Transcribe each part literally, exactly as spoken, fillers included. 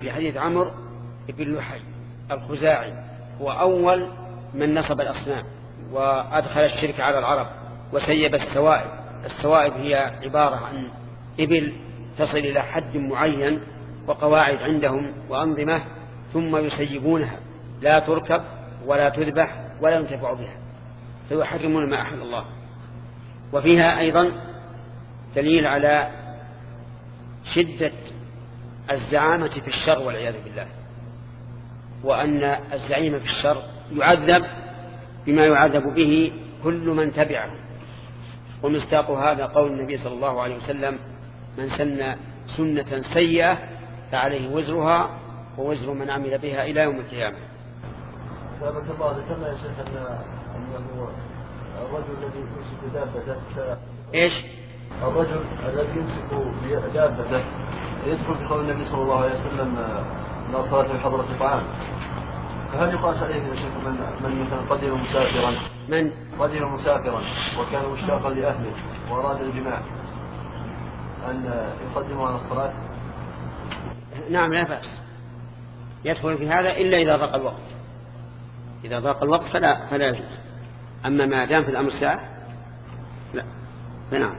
في حديث عمرو بن لحي الخزاعي هو أول من نصب الأصنام وأدخل الشرك على العرب وسيب السوائب. السوائب هي عبارة عن إبل تصل إلى حد معين وقواعد عندهم وأنظمة ثم يسيبونها لا تركب ولا تذبح ولا ينتفع بها فيحرمون ما أحل الله. وفيها أيضا دليل على شدة الزعامة في الشر والعياذ بالله، وأن الزعيم في الشر يعذب بما يعذب به كل من تبعه. ومصداق هذا قول النبي صلى الله عليه وسلم: من سن سنة سيئة فعليه وزرها ووزر من عمل بها إلى يوم القيامة. ثابت الله ذكرنا يا شيخ أنه الرجل الذي يمسك دابته إيش؟ الرجل الذي يمسك دابته يدخل في قول النبي صلى الله عليه وسلم: لا صلاة في حضرة الطعام. فهل يقاس عليه يا شيخ من من مثلا قدم مسافرا من قدم مسافرا وكان مشتاقا لأهله وأراد الجماع أن يقدمه على الصلاة؟ نعم لا بأس، يدخل في هذا إلا إذا ضاق الوقت. إذا ضاق الوقت فلا فلا يجوز. أما ما دام في الأمر ساعة لا. فنعم.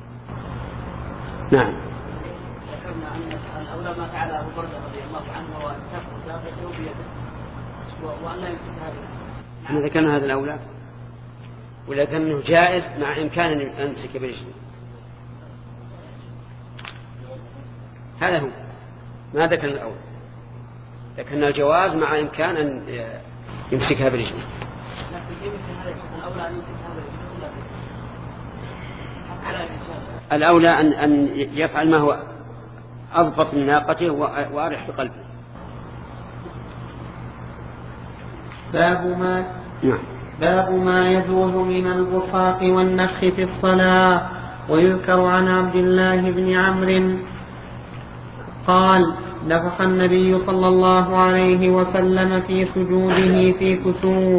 نعم. ذكرنا أن الأولى ما فعل أبو بردة رضي الله عنه وأن تأخذ دابته بيده وأن لا يمسك هذا. احنا ذكرنا هذا الأولى ولكنه جائز مع إمكان أن يمسك برجله. هذا هو ما ذكرنا الأول، ذكرنا الجواز مع إمكان أن يمسكها برجله. الأولى أن أن يفعل ما هو أضبط من ناقته وأرح بقلبه. باب ما باب ما يجوز من البصاق والنفخ في الصلاة. ويذكر عن عبد الله بن عمرو قال: نفخ النبي صلى الله عليه وسلم في سجوده في كسوف.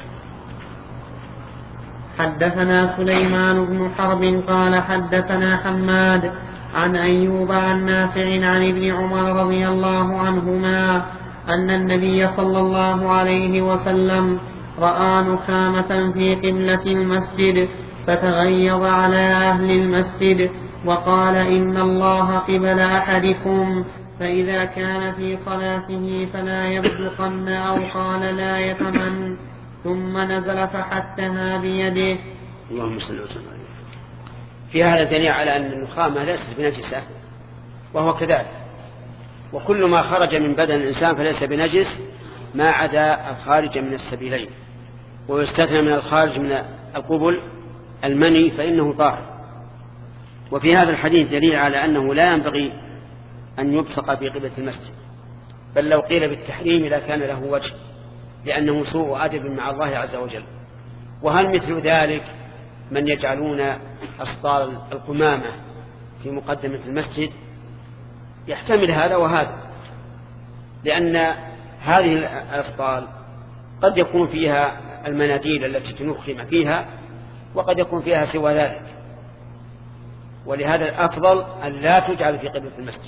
حدثنا سليمان بن حرب قال حدثنا حماد عن أيوب عن نافع عن ابن عمر رضي الله عنهما أن النبي صلى الله عليه وسلم رأى نخامة في قبلة المسجد فتغيظ على أهل المسجد وقال: إن الله قبل أحدكم، فإذا كان في صلاته فلا يبدقن، أو قال لا يتمن، ثم نزل فحتها بيده. اللهم صل وسلم عليه. في هذا دليل على أن النخامة ليست بنجسة، وهو كذلك. وكل ما خرج من بدن الإنسان فليس بنجس ما عدا الخارج من السبيلين، ويستثنى من الخارج من القبل المني فإنه طاهر. وفي هذا الحديث دليل على أنه لا ينبغي أن يبصق في قبلة المسجد، بل لو قيل بالتحريم لكان له وجه، لأنه سوء أدب مع الله عز وجل. وهل مثل ذلك من يجعلون أسطال القمامة في مقدمة المسجد؟ يحتمل هذا وهذا، لأن هذه الأسطال قد يكون فيها المناديل التي تنخم فيها، وقد يكون فيها سوى ذلك، ولهذا الأفضل أن لا تجعل في قبلة المسجد.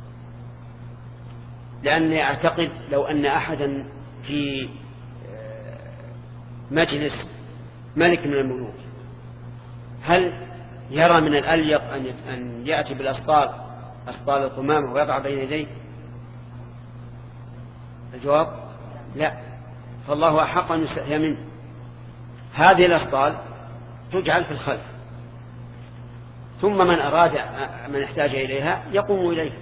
لأني أعتقد لو أن أحدا في مجلس ملك من الملوك هل يرى من الأليق أن يأتي بالأسطال أسطال القمامة ويضع بين يديه؟ الجواب لا. فالله أحق أن يستحيا منه. هذه الأسطال تجعل في الخلف، ثم من أراد من احتاج إليها يقوم إليها.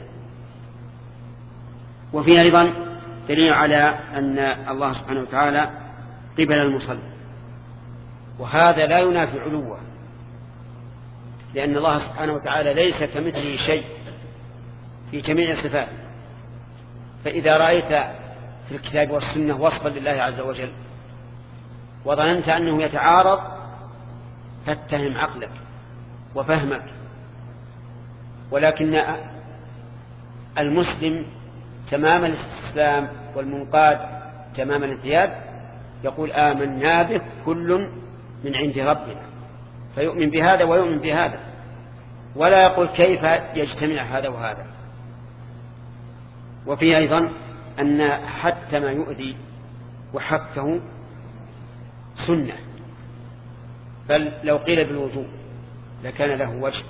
وفيه أيضا دليل على أن الله سبحانه وتعالى قبل المصلي، وهذا لا ينافي علوه، لأن الله سبحانه وتعالى ليس كمثله شيء في جميع صفاته. فإذا رأيت في الكتاب والسنة وصفا لله عز وجل وظننت أنه يتعارض فاتهم عقلك وفهمك. ولكن المسلم تمام الاستسلام والمنقاد تمام الانقياد يقول آمنا به كل من عند ربنا، فيؤمن بهذا ويؤمن بهذا، ولا يقول كيف يجتمع هذا وهذا. وفيه أيضا أن حتى ما يؤذي وحكه سنة، بل لو قيل بالوجوب لكان له وجه.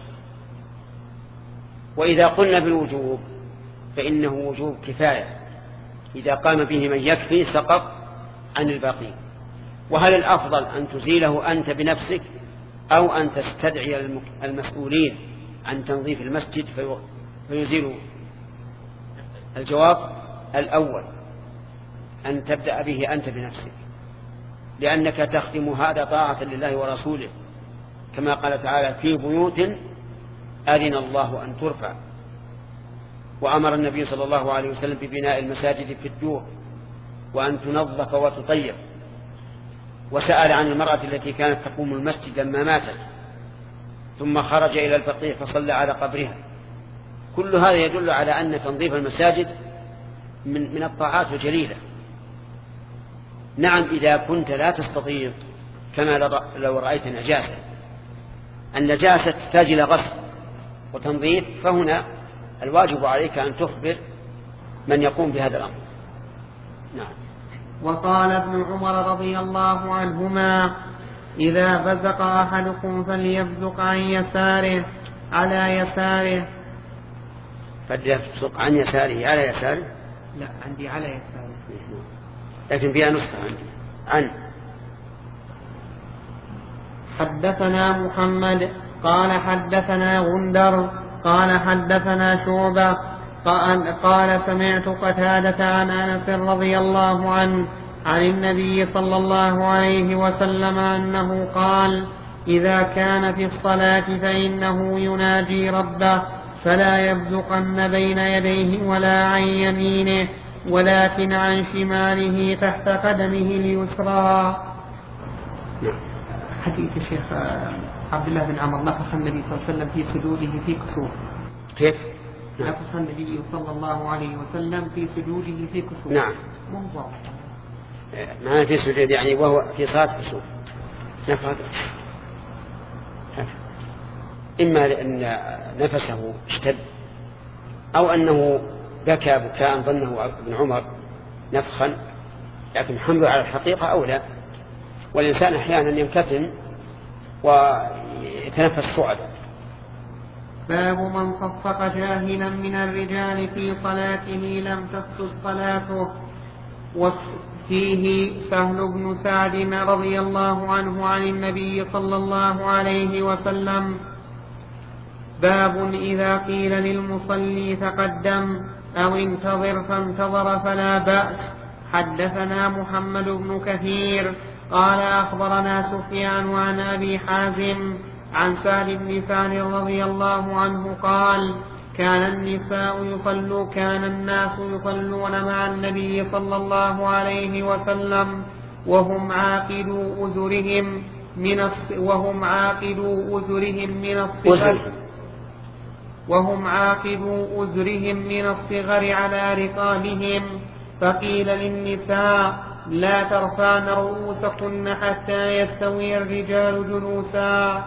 وإذا قلنا بالوجوب فإنه وجوب كفاية، إذا قام به من يكفي سقط عن الباقين. وهل الأفضل أن تزيله أنت بنفسك أو أن تستدعي المسؤولين عن تنظيف المسجد فيزيلوا؟ الجواب الأول، أن تبدأ به أنت بنفسك، لأنك تخدم هذا طاعة لله ورسوله، كما قال تعالى في بيوت أذن الله أن ترفع، وأمر النبي صلى الله عليه وسلم ببناء المساجد في الدور وأن تنظف وتطيب، وسأل عن المرأة التي كانت تقوم المسجد لما ماتت ثم خرج إلى البقيع فصلى على قبرها. كل هذا يدل على أن تنظيف المساجد من, من الطاعات الجليلة. نعم إذا كنت لا تستطيع، كما لو رأيت نجاسة، النجاسة تحتاج إلى غسل وتنظيف، فهنا الواجب عليك أن تخبر من يقوم بهذا الأمر. نعم. وقال ابن عمر رضي الله عنهما إذا بزق أحدكم فليبزق عن يساره على يساره. فليبزق عن يساره على يساره؟ لا، عندي على يساره، لكن فيها نسخة عندي عن. حدثنا محمد قال حدثنا غندر قال حدثنا شعبة قال سمعت قتادة عن أنس رضي الله عنه عن النبي صلى الله عليه وسلم أنه قال إذا كان في الصلاة فإنه يناجي ربه فلا يبزقن بين يديه ولا عن يمينه ولكن عن شماله تحت قدمه اليسرى. حديث الشيخ عبد الله بن عمر نفخ النبي صلى الله عليه وسلم في سجوده في كسوف. كيف؟ نفخ النبي صلى الله عليه وسلم في سجوده في كسوف. نعم. منظر. ما في سجود يعني وهو في صلاة كسوف. نفخ. إما لأن نفسه اشتد أو أنه بكى بكاء ظنه ابن عمر نفخا، لكن حمله على الحقيقة أولى. والإنسان أحيانا ينكتم ويتنفس صعدا. باب من صفق جاهلا من الرجال في صلاته لم تفسد صلاته. وفيه سهل بن سعد رضي الله عنه عن النبي صلى الله عليه وسلم باب إذا قيل للمصلي تقدم أو انتظر فانتظر فلا بأس. حدثنا محمد بن كثير قال أخبرنا سفيان عن أبي حازم عن سهل بن سعد رضي الله عنه قال كان النساء يصلوا كان الناس يصلون مع النبي صلى الله عليه وسلم وهم عاقدوا أزرهم من وهم عاقدوا أزرهم من الصغر وهم عاقبوا أزرهم من الصغر على رقابهم. فقيل للنساء لا ترفعن رؤوسكن حتى يستوي الرجال جلوسا.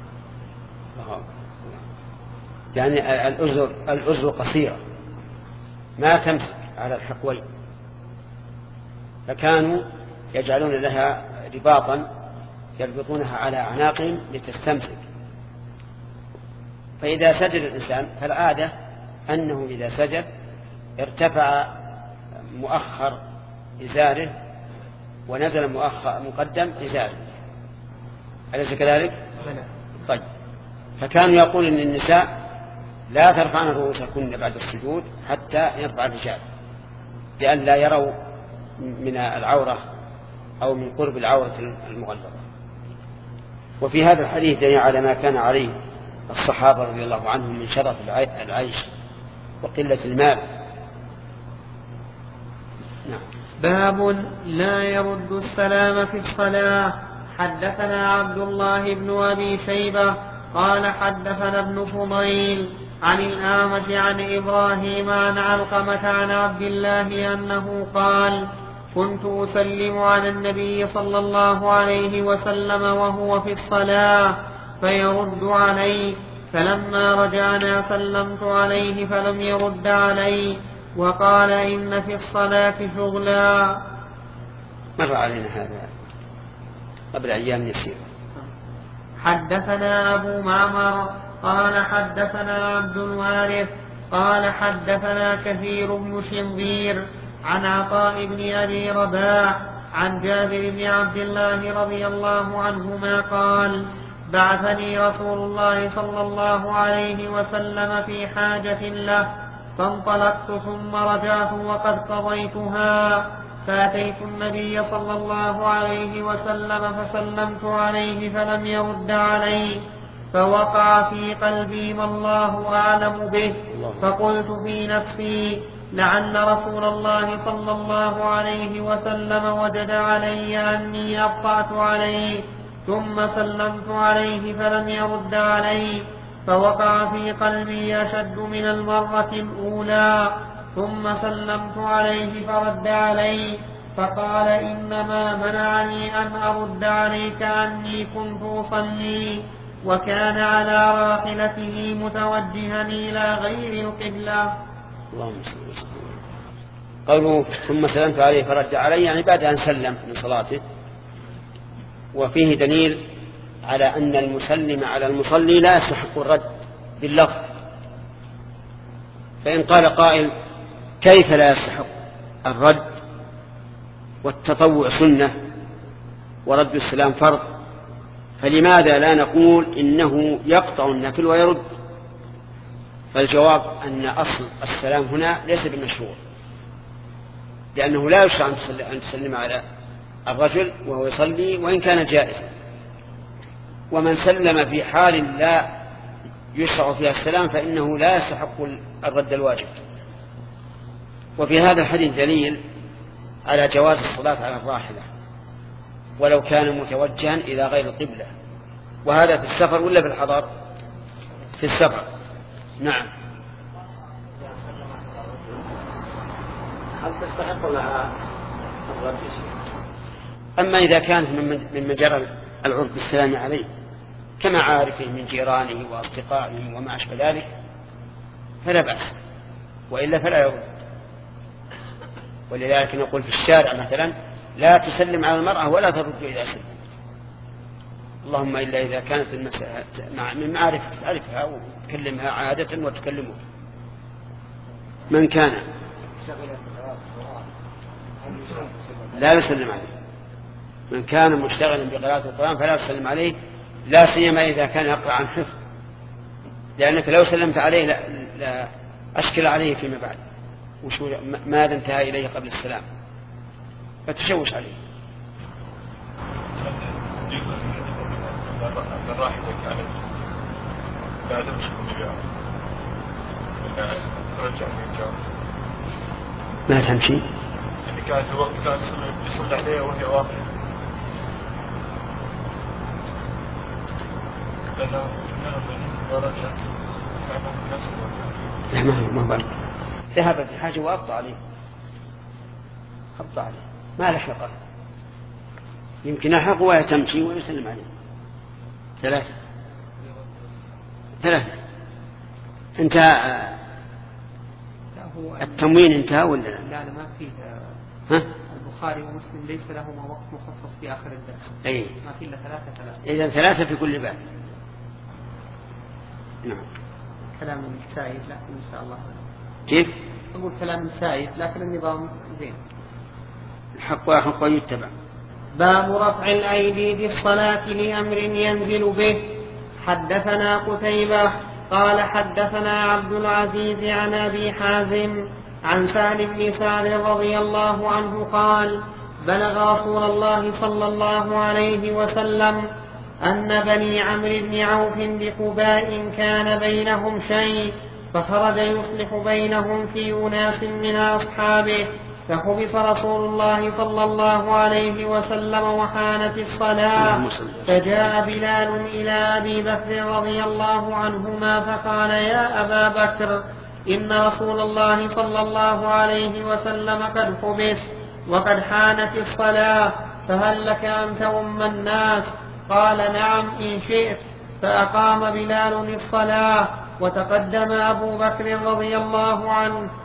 يعني الأزر الأزر قصيرة ما تمسك على الحقوين، فكانوا يجعلون لها رباطا يربطونها على أعناقهم لتستمسك. فإذا سجد الإنسان فالعادة أنه إذا سجد ارتفع مؤخر إزاره ونزل مؤخر مقدم إزاره، أليس كذلك؟ طيب. فكانوا يقول إن النساء لا ترفعن رؤوسكن بعد السجود حتى يرفع الرجال، لأن لا يروا من العورة أو من قرب العورة المغلظة. وفي هذا الحديث دليل على ما كان عليه الصحابة رضي الله عنهم من شرف العيش وقلة المال. نعم. باب لا يرد السلام في الصلاة. حدثنا عبد الله بن أبي شيبة قال حدثنا ابن فضيل عن الأعمش عن إبراهيم عن علقمة عن عبد الله أنه قال كنت أسلم على النبي صلى الله عليه وسلم وهو في الصلاة فيرد علي، فلما رجعنا سلمت عليه فلم يرد علي، وقال إن في الصلاة شغلا. مر علينا هذا قبل أيام يسير. حدثنا أبو معمر قال حدثنا عبد الوارث قال حدثنا كثير بن شنظير عن عطاء بن أبي رباح عن جابر بن عبد الله رضي الله عنهما قال بعثني رسول الله صلى الله عليه وسلم في حاجة له فانطلقت ثم رجعت وقد قضيتها فأتيت النبي صلى الله عليه وسلم فسلمت عليه فلم يرد علي فوقع في قلبي ما الله أعلم به فقلت في نفسي لعل رسول الله صلى الله عليه وسلم وجد علي أني أبطأت عليه ثم سلمت عليه فلم يرد علي فوقع في قلبي أشد من المرة الأولى ثم سلمت عليه فرد علي فقال إنما منعني أن أرد عليك أني كنت أصلي وكان على راحلته متوجها إلى غير القبلة. اللهم صل وسلم. قوله ثم سلمت عليه فرد علي يعني بعد أن سلم من صلاته، وفيه دليل على أن المسلم على المصلي لا يستحق الرد باللفظ. فإن قال قائل كيف لا يستحق الرد والتطوع سنة ورد السلام فرض، فلماذا لا نقول إنه يقطع النفل ويرد؟ فالجواب أن أصل السلام هنا ليس بالمشروع، لأنه لا يشرع أن تسلم على الرجل وهو يصلي وإن كان جائزا، ومن سلم في حال لا يشرع فيها السلام فإنه لا يستحق الرد الواجب. وفي هذا الحديث دليل على جواز الصلاة على الراحلة ولو كان متوجها إلى غير القبلة، وهذا في السفر ولا في الحضر؟ في السفر. نعم. هل تستحق لها الرد؟ أما إذا كانت من مجرى العرف بالسلام عليه كمعارفه من جيرانه وأصدقائه وما أشبه ذلك فلا بأس، وإلا فلا يرد. ولذلك نقول في الشارع مثلا لا تسلم على المرأة ولا ترد إذا سلم، اللهم إلا إذا كانت المسألة من معرفة تعرفها وتكلمها عادة وتكلمه. من كان لا يسلم عليه، من كان مشتغلا بقراءة القرآن فلا يسلم عليه، لا سيما إذا كان يقرأ عن حفظ، لأنك لو سلمت عليه لا, لا أشكل عليه فيما بعد وشو ماذا انتهى إليه قبل السلام فتشوش عليه. ما تمشي يعني كانت الوقت كان يصلي عليه وهي واقفة لأنه ورجع لا ما هو ما بل ذهب في حاجة وأبطأ عليه أبطأ عليه ما لحقه، يمكن أحق وهي تمشي ويسلم عليه. ثلاثة ثلاثة انتهى التموين انتهى ولا لا؟ لا لا ما فيه. ها؟ البخاري ومسلم ليس لهما وقت مخصص في آخر الدرس. أي ما فيه إلا ثلاثة ثلاثة. إذا ثلاثة في كل باب. نعم. كلام سائد لكن إن شاء الله. كيف؟ أقول كلام سائد لكن النظام زين. الحق وأحق ويتبع. باب رفع الأيدي في الصلاة لأمر ينزل به. حدثنا قتيبة قال حدثنا عبد العزيز عن أبي حازم عن سهل بن سعد رضي الله عنه قال بلغ رسول الله صلى الله عليه وسلم أن بني عمرو بن عوف بقباء كان بينهم شيء فخرج يصلح بينهم في أناس من أصحابه فحبس رسول الله صلى الله عليه وسلم وحانت الصلاة فجاء بلال إلى أبي بكر رضي الله عنهما فقال يا أبا بكر إن رسول الله صلى الله عليه وسلم قد حبس وقد حانت الصلاة فهل لك أن تؤم الناس؟ قال نعم إن شئت. فأقام بلال الصلاة وتقدم أبو بكر رضي الله عنه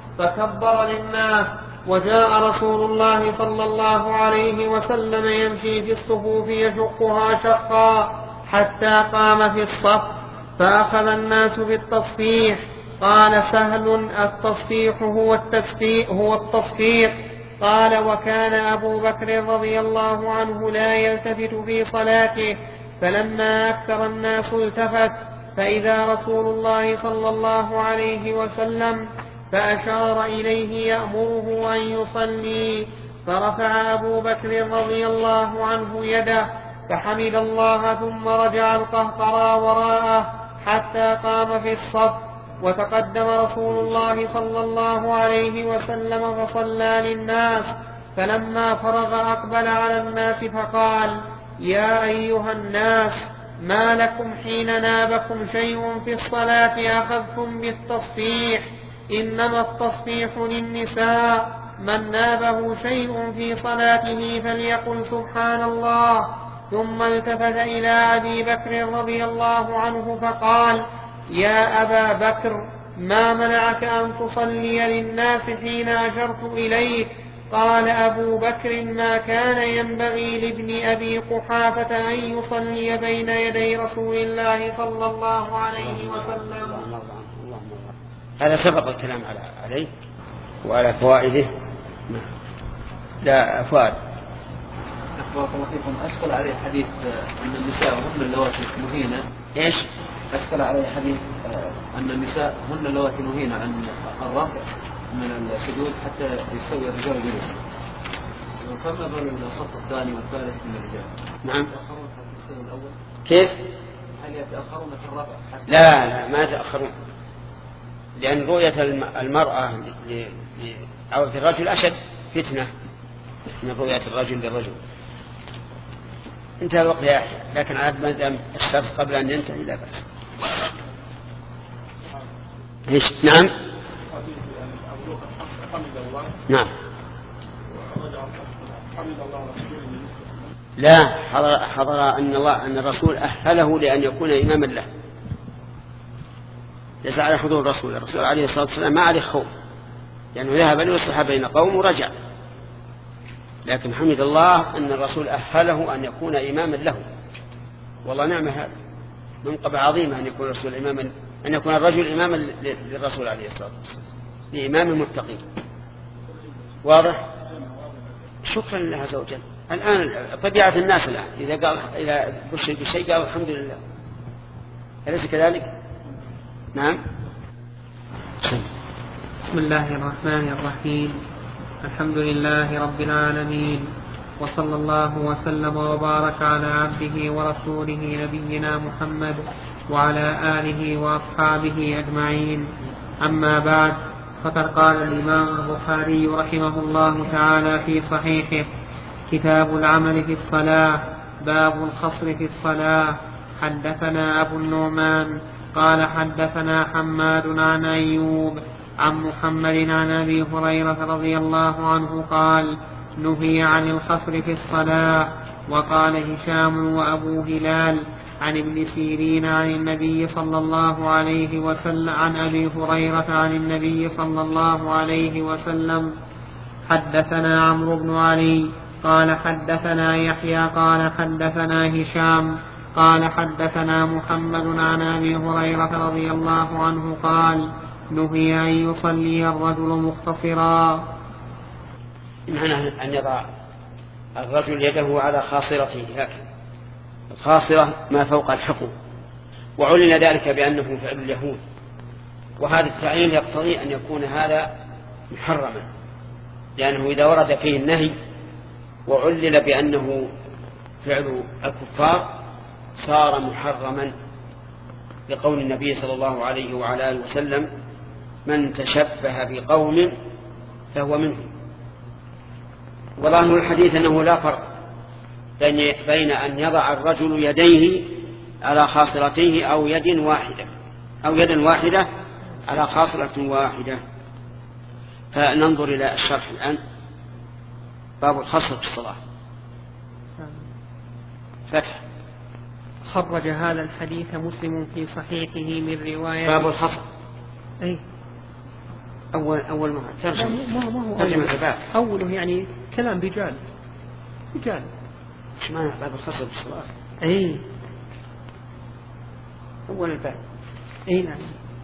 فكبر للناس. وجاء رسول الله صلى الله عليه وسلم يمشي في الصفوف يشقها شقا حتى قام في الصف فأخذ الناس بالتصفيح. قال سهل التصفيح هو التسبيح هو التصفيح. قال وكان أبو بكر رضي الله عنه لا يلتفت في صلاته فلما أكثر الناس التفت فإذا رسول الله صلى الله عليه وسلم فأشار إليه يأمره أن يصلي فرفع أبو بكر رضي الله عنه يده فحمد الله ثم رجع القهقرى وراءه حتى قام في الصف. وتقدم رسول الله صلى الله عليه وسلم فصلى للناس فلما فرغ أقبل على الناس فقال يا أيها الناس ما لكم حين نابكم شيء في الصلاة أخذتم بالتصفيح إنما التصفيح للنساء من نابه شيء في صلاته فليقل سبحان الله. ثم التفت إلى أبي بكر رضي الله عنه فقال يا أبا بكر ما منعك أن تصلي للناس حين أشرت إليك؟ قال أبو بكر ما كان ينبغي لابن أبي قحافة أن يصلي بين يدي رسول الله صلى الله عليه وسلم. هذا سبق الكلام عليه وعلى فوائده. لا فوائد بارك الله فيكم. أشكل عليه حديث أن النساء هن اللواتي نهينا. إيش؟ أشكل عليه حديث أن النساء هن اللواتي نهينا عن الرفع من السجود حتى يستوي الرجال جلوسا. وكما بين الصف الثاني والثالث من الرجال. نعم. يتأخرون في السجود الأول. كيف؟ هل يتأخرون في الرفع؟ لا لا ما يتأخرون، لأن رؤية المرأة أو الرجل أشد فتنة من رؤية الرجل للرجل. انتهى الوقت يا أخي، لكن على ما دام الشرط قبل أن ينتهي لا بأس. إيش؟ نعم نعم لا حضر, حضر أن الله أن الرسول أهله لأن يكون إماما له، ليس على حضور الرسول. الرسول عليه الصلاة والسلام ما عليه خوف لأنه يعني ذهب ليصلح بين قوم ورجع، لكن حمد الله أن الرسول أهله أن يكون إماما له. والله نعم هذا منقبة عظيمة أن يكون الرسول إماما، أن يكون الرجل إماما للرسول عليه الصلاة والسلام لإمام متقي. واضح؟ شكرا لله عز وجل. الآن طبيعة الناس الآن إذا قال إذا بشر بشيء قال الحمد لله، أليس كذلك؟ نعم. بسم الله الرحمن الرحيم. الحمد لله رب العالمين، وصلى الله وسلم وبارك على عبده ورسوله نبينا محمد وعلى آله وأصحابه أجمعين. أما بعد، فقد قال الإمام البخاري رحمه الله تعالى في صحيحه: كتاب العمل في الصلاة، باب الخصر في الصلاة. حدثنا أبو النعمان قال حدثنا حماد عن أيوب عن محمد عن أبي هريرة رضي الله عنه قال: نهي عن الخصر في الصلاة. وقال هشام وأبو هلال عن ابن سيرين عن النبي صلى الله عليه وسلم عن أبي هريرة عن النبي صلى الله عليه وسلم. حدثنا عمرو بن علي قال حدثنا يحيى قال حدثنا هشام قال حدثنا محمد عن أبي هريرة رضي الله عنه قال: نهي أن يصلي الرجل مختصرا. معنى أن يضع الرجل يده على خاصرته هكذا، الخاصرة ما فوق الحكم، وعلل ذلك بأنه فعل اليهود، وهذا التعليل يقتضي أن يكون هذا محرما، لأنه إذا ورد فيه النهي وعلل بأنه فعل الكفار صار محرما، لقول النبي صلى الله عليه وعلى آله وسلم: من تشبه بقوم فهو منهم. وظاهر الحديث أنه لا فرق بين أن يضع الرجل يديه على خاصرتيه أو يد واحدة أو يدا واحدة على خاصرة واحدة. فننظر إلى الشرح الآن. باب الخصر في الصلاة. فتح. خرج هذا الحديث مسلم في صحيحه من رواية باب الخصر. أي أول أول ما ترجم ما ما هو ترجمة الباب أوله يعني كلام رجال رجال إيش معنى باب الخصر بالصلاة؟ أي أول الباب. أي نعم.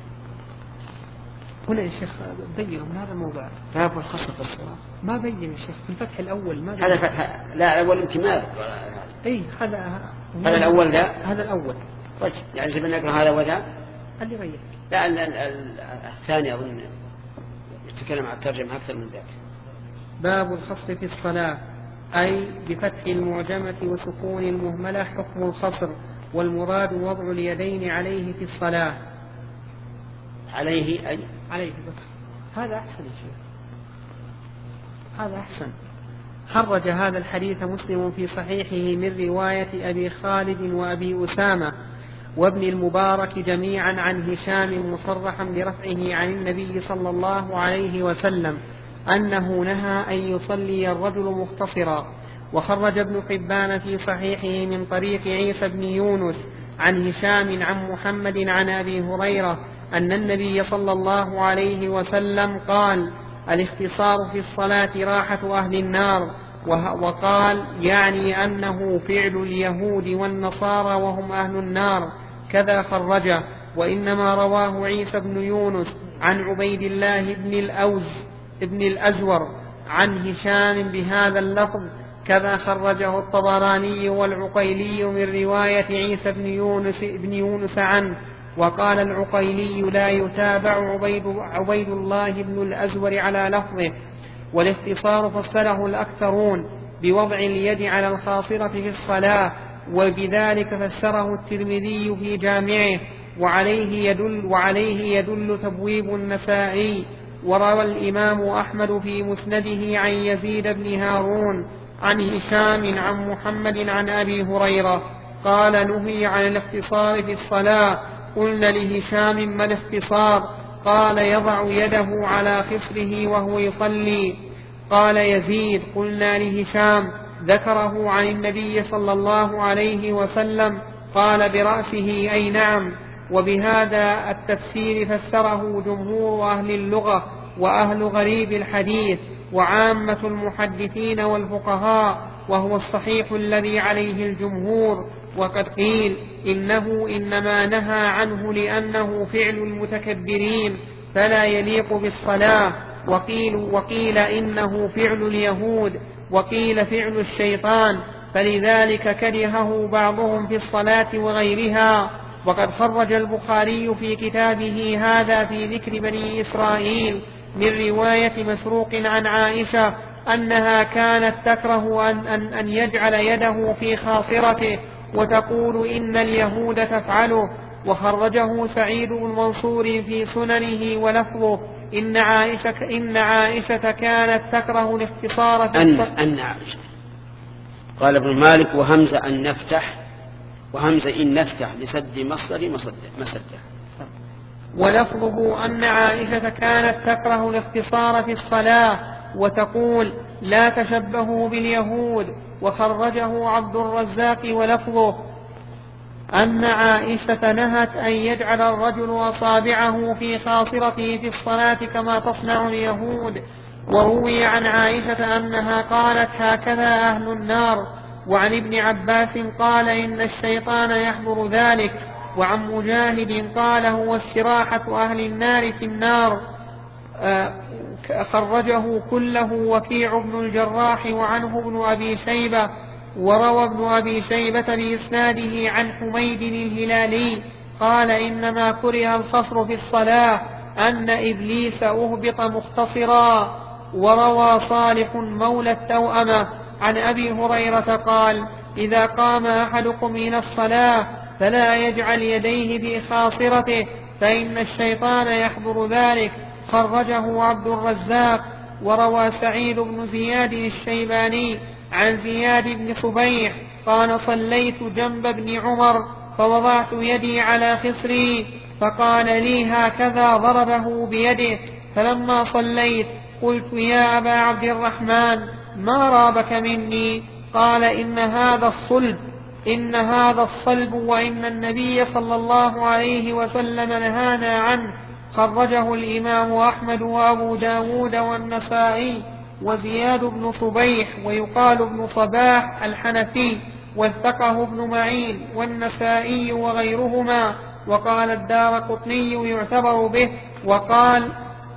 هنا يا شيخ بينوا من هذا الموضوع باب الخصر في الصلاة ما بين يا شيخ في الفتح الأول ما هذا فتح لا أول امتمال. أي هذا هذا الأول ذا هذا الأول. طيب يعني جبنا نقرأ هذا وذا اللي غير لا ال ال ال الثاني أظن يتكلم عن الترجمة أكثر من ذلك. باب الخصر في الصلاة أي بفتح المعجمة وسكون المهملة حكم الخصر والمراد وضع اليدين عليه في الصلاة. عليه أي عليه بس هذا أحسن شيء هذا أحسن. خرج هذا الحديث مسلم في صحيحه من رواية أبي خالد وأبي أسامة وابن المبارك جميعا عن هشام مصرحا برفعه عن النبي صلى الله عليه وسلم أنه نهى أن يصلي الرجل مختصرا. وخرج ابن حبان في صحيحه من طريق عيسى بن يونس عن هشام عن محمد عن أبي هريرة أن النبي صلى الله عليه وسلم قال الاختصار في الصلاة راحة أهل النار. وقال يعني أنه فعل اليهود والنصارى وهم أهل النار كذا خرجه. وإنما رواه عيسى بن يونس عن عبيد الله بن الأوز ابن الأزور عن هشام بهذا اللفظ كذا خرجه الطبراني والعقيلي من رواية عيسى بن يونس, بن يونس عنه. وقال العقيلي لا يتابع عبيد, عبيد الله بن الأزور على لفظه. والاختصار فسره الأكثرون بوضع اليد على الخاصرة في الصلاة وبذلك فسره الترمذي في جامعه وعليه يدل, وعليه يدل تبويب النسائي. وروى الإمام أحمد في مسنده عن يزيد بن هارون عن هشام عن محمد عن أبي هريرة قال نهي عن الاختصار في الصلاة. قلنا لهشام ما الاختصار؟ قال يضع يده على خصره وهو يصلي. قال يزيد قلنا لهشام ذكره عن النبي صلى الله عليه وسلم قال برأسه أي نعم. وبهذا التفسير فسره جمهور أهل اللغة وأهل غريب الحديث وعامة المحدثين والفقهاء وهو الصحيح الذي عليه الجمهور. وقد قيل إنه إنما نهى عنه لأنه فعل المتكبرين فلا يليق بالصلاة. وقيل, وقيل إنه فعل اليهود وقيل فعل الشيطان فلذلك كرهه بعضهم في الصلاة وغيرها. وقد خرج البخاري في كتابه هذا في ذكر بني إسرائيل من رواية مسروق عن عائشة أنها كانت تكره أن, أن, أن يجعل يده في خاصرته وتقول إن اليهود تفعله. وخرجه سعيد بن منصور في سننه ولفظه إن عائشة, إن عائشة كانت تكره الاختصار في أن, أن عائشة. قال ابن مالك وهمزة أن نفتح وهمزة إن نفتح لسد مصدر مسده. ولفظه أن عائشة كانت تكره الاختصار في الصلاة وتقول لا تشبهوا باليهود. وخرجه عبد الرزاق ولفظه أن عائشة نهت أن يجعل الرجل أصابعه في خاصرته في الصلاة كما تصنع اليهود. وروي عن عائشة أنها قالت هكذا أهل النار. وعن ابن عباس قال إن الشيطان يحضر ذلك. وعن مجاهد قال هو استراحة أهل النار في النار. آه خرجه كله وكيع بن الجراح وعنه ابن أبي شيبة. وروى ابن أبي شيبة بإسناده عن حميد الهلالي قال إنما كره الخصر في الصلاة أن إبليس أهبط مختصرا. وروى صالح مولى التوأمة عن أبي هريرة قال إذا قام أحدكم إلى الصلاة فلا يجعل يديه في خاصرته فإن الشيطان يحضر ذلك. خرجه عبد الرزاق. وروى سعيد بن زياد الشيباني عن زياد بن صبيح قال صليت جنب ابن عمر فوضعت يدي على خصري فقال لي هكذا ضربه بيده. فلما صليت قلت يا أبا عبد الرحمن ما رابك مني؟ قال إن هذا الصلب إن هذا الصلب وإن النبي صلى الله عليه وسلم نهانا عنه. خرجه الإمام أحمد وأبو داود والنسائي وزياد بن صبيح ويقال ابن صباح الحنفي وثقه ابن معين والنسائي وغيرهما. وقال الدارقطني يعتبر به. وقال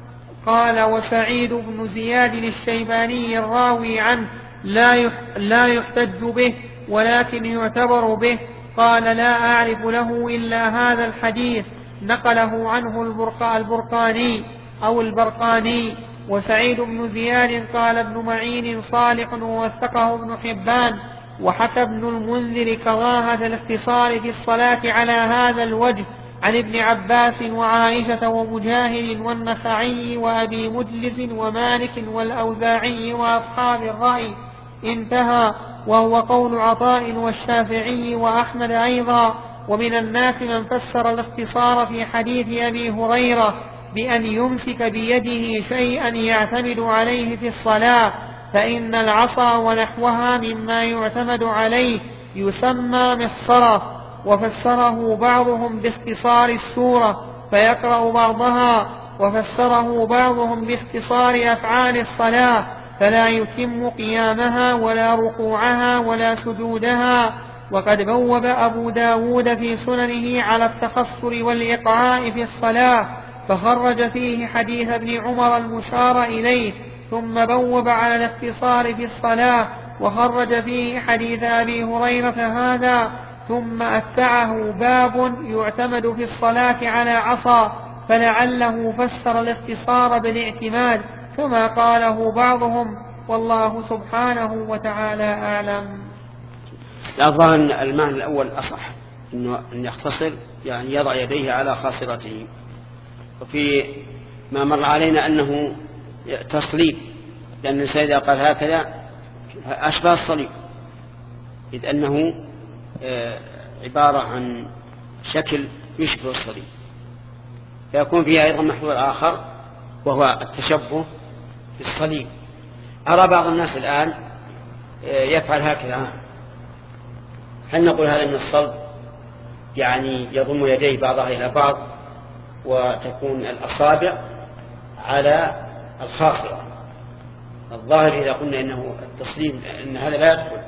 قال وسعيد بن زياد الشيباني الراوي عنه لا لا يحتج به ولكن يعتبر به. قال لا أعرف له إلا هذا الحديث نقله عنه البرقاني أو البرقاني. وسعيد بن زياد قال ابن معين صالح ووثقه ابن حبان. وحكى ابن المنذر كراهة الاختصار في الصلاة على هذا الوجه عن ابن عباس وعائشة ومجاهد والنخعي وأبي مجلس ومالك والأوزاعي وأصحاب الرأي. انتهى. وهو قول عطاء والشافعي وأحمد أيضا. ومن الناس من فسر الاختصار في حديث أبي هريرة بأن يمسك بيده شيئا يعتمد عليه في الصلاة، فإن العصا ونحوها مما يعتمد عليه يسمى مخصرة. وفسره بعضهم باختصار السورة فيقرأ بعضها، وفسره بعضهم باختصار أفعال الصلاة فلا يتم قيامها ولا ركوعها ولا سجودها. وقد بوب أبو داود في سننه على التخصر والإقعاء في الصلاة فخرج فيه حديث ابن عمر المشار إليه، ثم بوب على الاختصار في الصلاة وخرج فيه حديث أبي هريرة هذا، ثم أتبعه باب يعتمد في الصلاة على عصا، فلعله فسر الاختصار بالاعتماد كما قاله بعضهم، والله سبحانه وتعالى أعلم. الظاهر أن المعنى الأول أصح، إنه أن يختصر يعني يضع يديه على خاصرته. وفي ما مر علينا أنه تصليب، لأن الإنسان إذا قال هكذا أشبه الصليب، إذ أنه عبارة عن شكل يشبه الصليب، فيكون فيها أيضا محور آخر وهو التشبه بالصليب. أرى بعض الناس الآن يفعل هكذا. هل نقول هذا من الصلب؟ يعني يضم يديه بعضها إلى بعض وتكون الأصابع على الخاصرة. الظاهر إذا قلنا إنه التصليب أن هذا لا يدخل،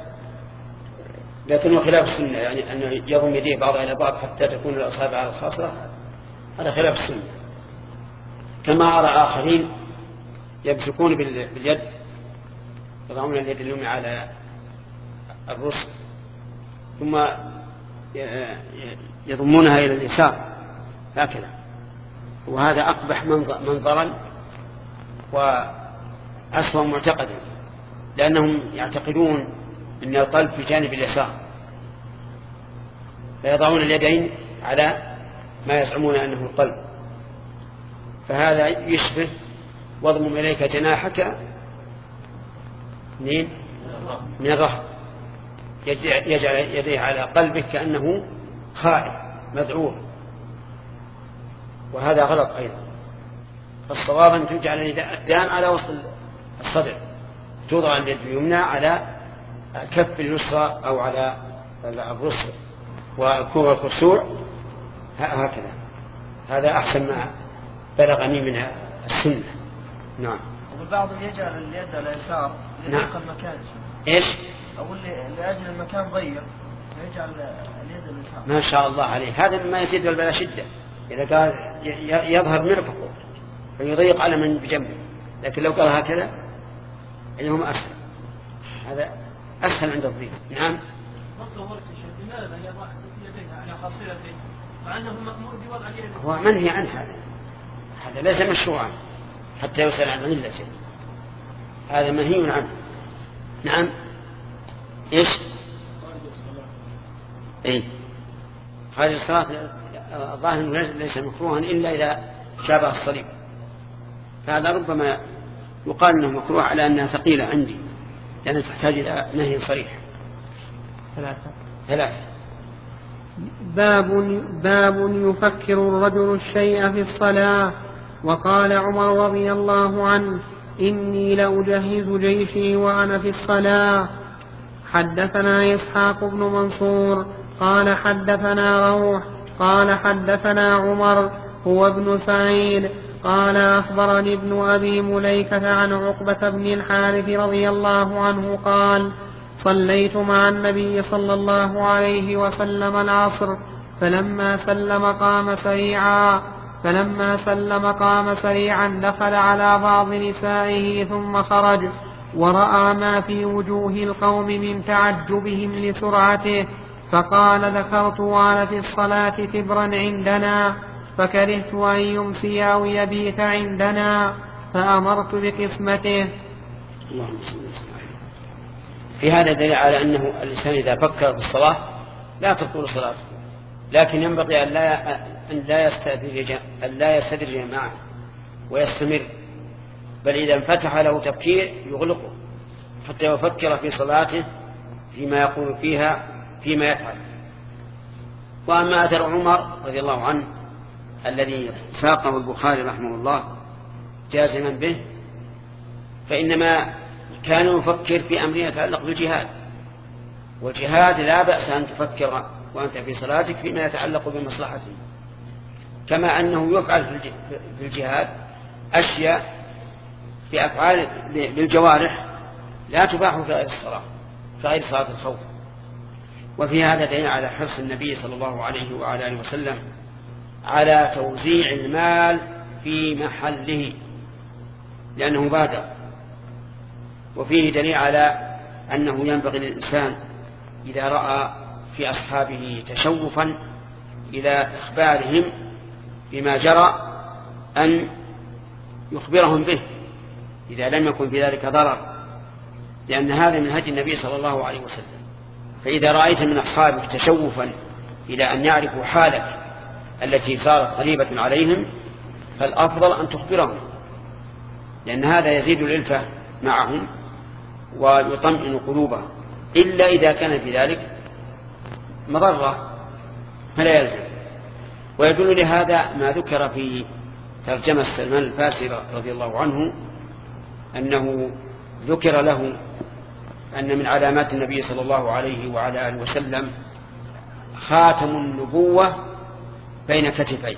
لكنه خلاف السنة، يعني أنه يضم يديه بعضها إلى بعض حتى تكون الأصابع على الخاصرة، هذا خلاف السنة. كما أرى آخرين يمسكون باليد، يضعون اليد اليمنى على الرسل ثم يضمونها إلى اليسار هكذا، وهذا أقبح منظرا وأسوأ معتقدا، لأنهم يعتقدون أن القلب في جانب اليسار، فيضعون اليدين على ما يزعمون أنه القلب، فهذا يشبه واضمم إليك جناحك من الرهب، يجعل يديه على قلبك كأنه خائف مذعور، وهذا غلط أيضا. فالصواب أن تجعل اليدان على وسط الصدر، توضع اليد اليمنى على كف اليسرى أو على الرسل والكوع والخشوع هكذا. هذا أحسن ما بلغني من السنة. نعم. وبعضهم يجعل اليد على اليسار لضيق المكان. إيش؟ أقول لأجل المكان ضيق يجعل اليد اليسار. ما شاء الله عليه، هذا مما يزيد البلاء شدة. إذا قال يظهر مرفقه فيضيق على من بجنبه، لكن لو قال هكذا إنهم أسهل، هذا أسهل عند الضيق. نعم. لماذا يضع يديه على خاصرته مع أنه مأمور بوضع اليد؟ هو منهي عن هذا، هذا ليس مشروعا حتى يسأل عن علته، هذا منهي عنه. نعم. إيش؟ إيه؟ خارج الصلاة الظاهر ليس مكروها إلا إذا شابه الصليب، فهذا ربما يقال أنه مكروه على أنها ثقيلة عندي، لأنها تحتاج إلى نهي صريح. ثلاثة ثلاثة باب باب يفكر الرجل الشيء في الصلاة. وقال عمر رضي الله عنه: إني لأجهز جيشي وأنا في الصلاة. حدثنا إسحاق بن منصور قال حدثنا روح قال حدثنا عمر هو ابن سعيد قال أخبرني ابن أبي مليكة عن عقبة بن الحارث رضي الله عنه قال صليت مع النبي صلى الله عليه وسلم العصر فلما سلم قام سريعا فلما سلم قام سريعا دخل على بعض نسائه ثم خرج ورأى ما في وجوه القوم من تعجبهم لسرعته فقال ذكرت وأنا في الصلاة تبرا عندنا فكرهت أن يمسي أو يبيت عندنا فأمرت بقسمته. في هذا دليل على أنه الإنسان إذا فكر في الصلاة لا تطول صلاته، لكن ينبغي أن لا أن لا يستدرج أن لا يستدرج معه ويستمر، بل إذا انفتح له تفكير يغلقه حتى يفكر في صلاته فيما يقول فيها فيما يفعل. وأما أثر عمر رضي الله عنه الذي ساقه البخاري رحمه الله جازما به، فإنما كان يفكر في أمر يتعلق بالجهاد، والجهاد لا بأس أن تفكر وأنت في صلاتك فيما يتعلق بمصلحته، كما أنه يفعل في الجهاد أشياء في أفعال بالجوارح لا تباح في غير الصلاة في غير صلاة الخوف. وفي هذا دليل على حرص النبي صلى الله عليه وعلى آله وسلم على توزيع المال في محله لأنه بادر. وفيه دليل على أنه ينبغي للإنسان إذا رأى في أصحابه تشوفا إلى إخبارهم بما جرى أن يخبرهم به إذا لم يكن في ذلك ضرر، لأن هذا من هدي النبي صلى الله عليه وسلم. فإذا رأيت من أصحابك تشوفا إلى أن يعرفوا حالك التي صارت قريبة عليهم فالأفضل أن تخبرهم، لأن هذا يزيد الألفة معهم ويطمئن قلوبهم، إلا إذا كان في ذلك مضرة فلا يلزم. ويدل لهذا ما ذكر في ترجمة سلمان الفارسي رضي الله عنه أنه ذكر له أن من علامات النبي صلى الله عليه وعلى آله وسلم خاتم النبوة بين كتفيه.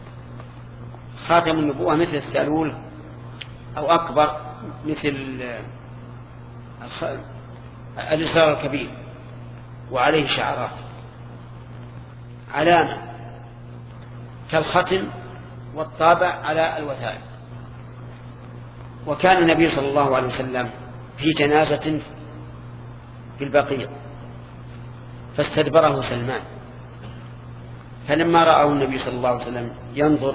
خاتم النبوة مثل الثالول أو أكبر مثل الإزار الكبير وعليه شعرات، علامة كالختم والطابع على الوثائق. وكان النبي صلى الله عليه وسلم في جنازة في البقيع فاستدبره سلمان، فلما رآه النبي صلى الله عليه وسلم ينظر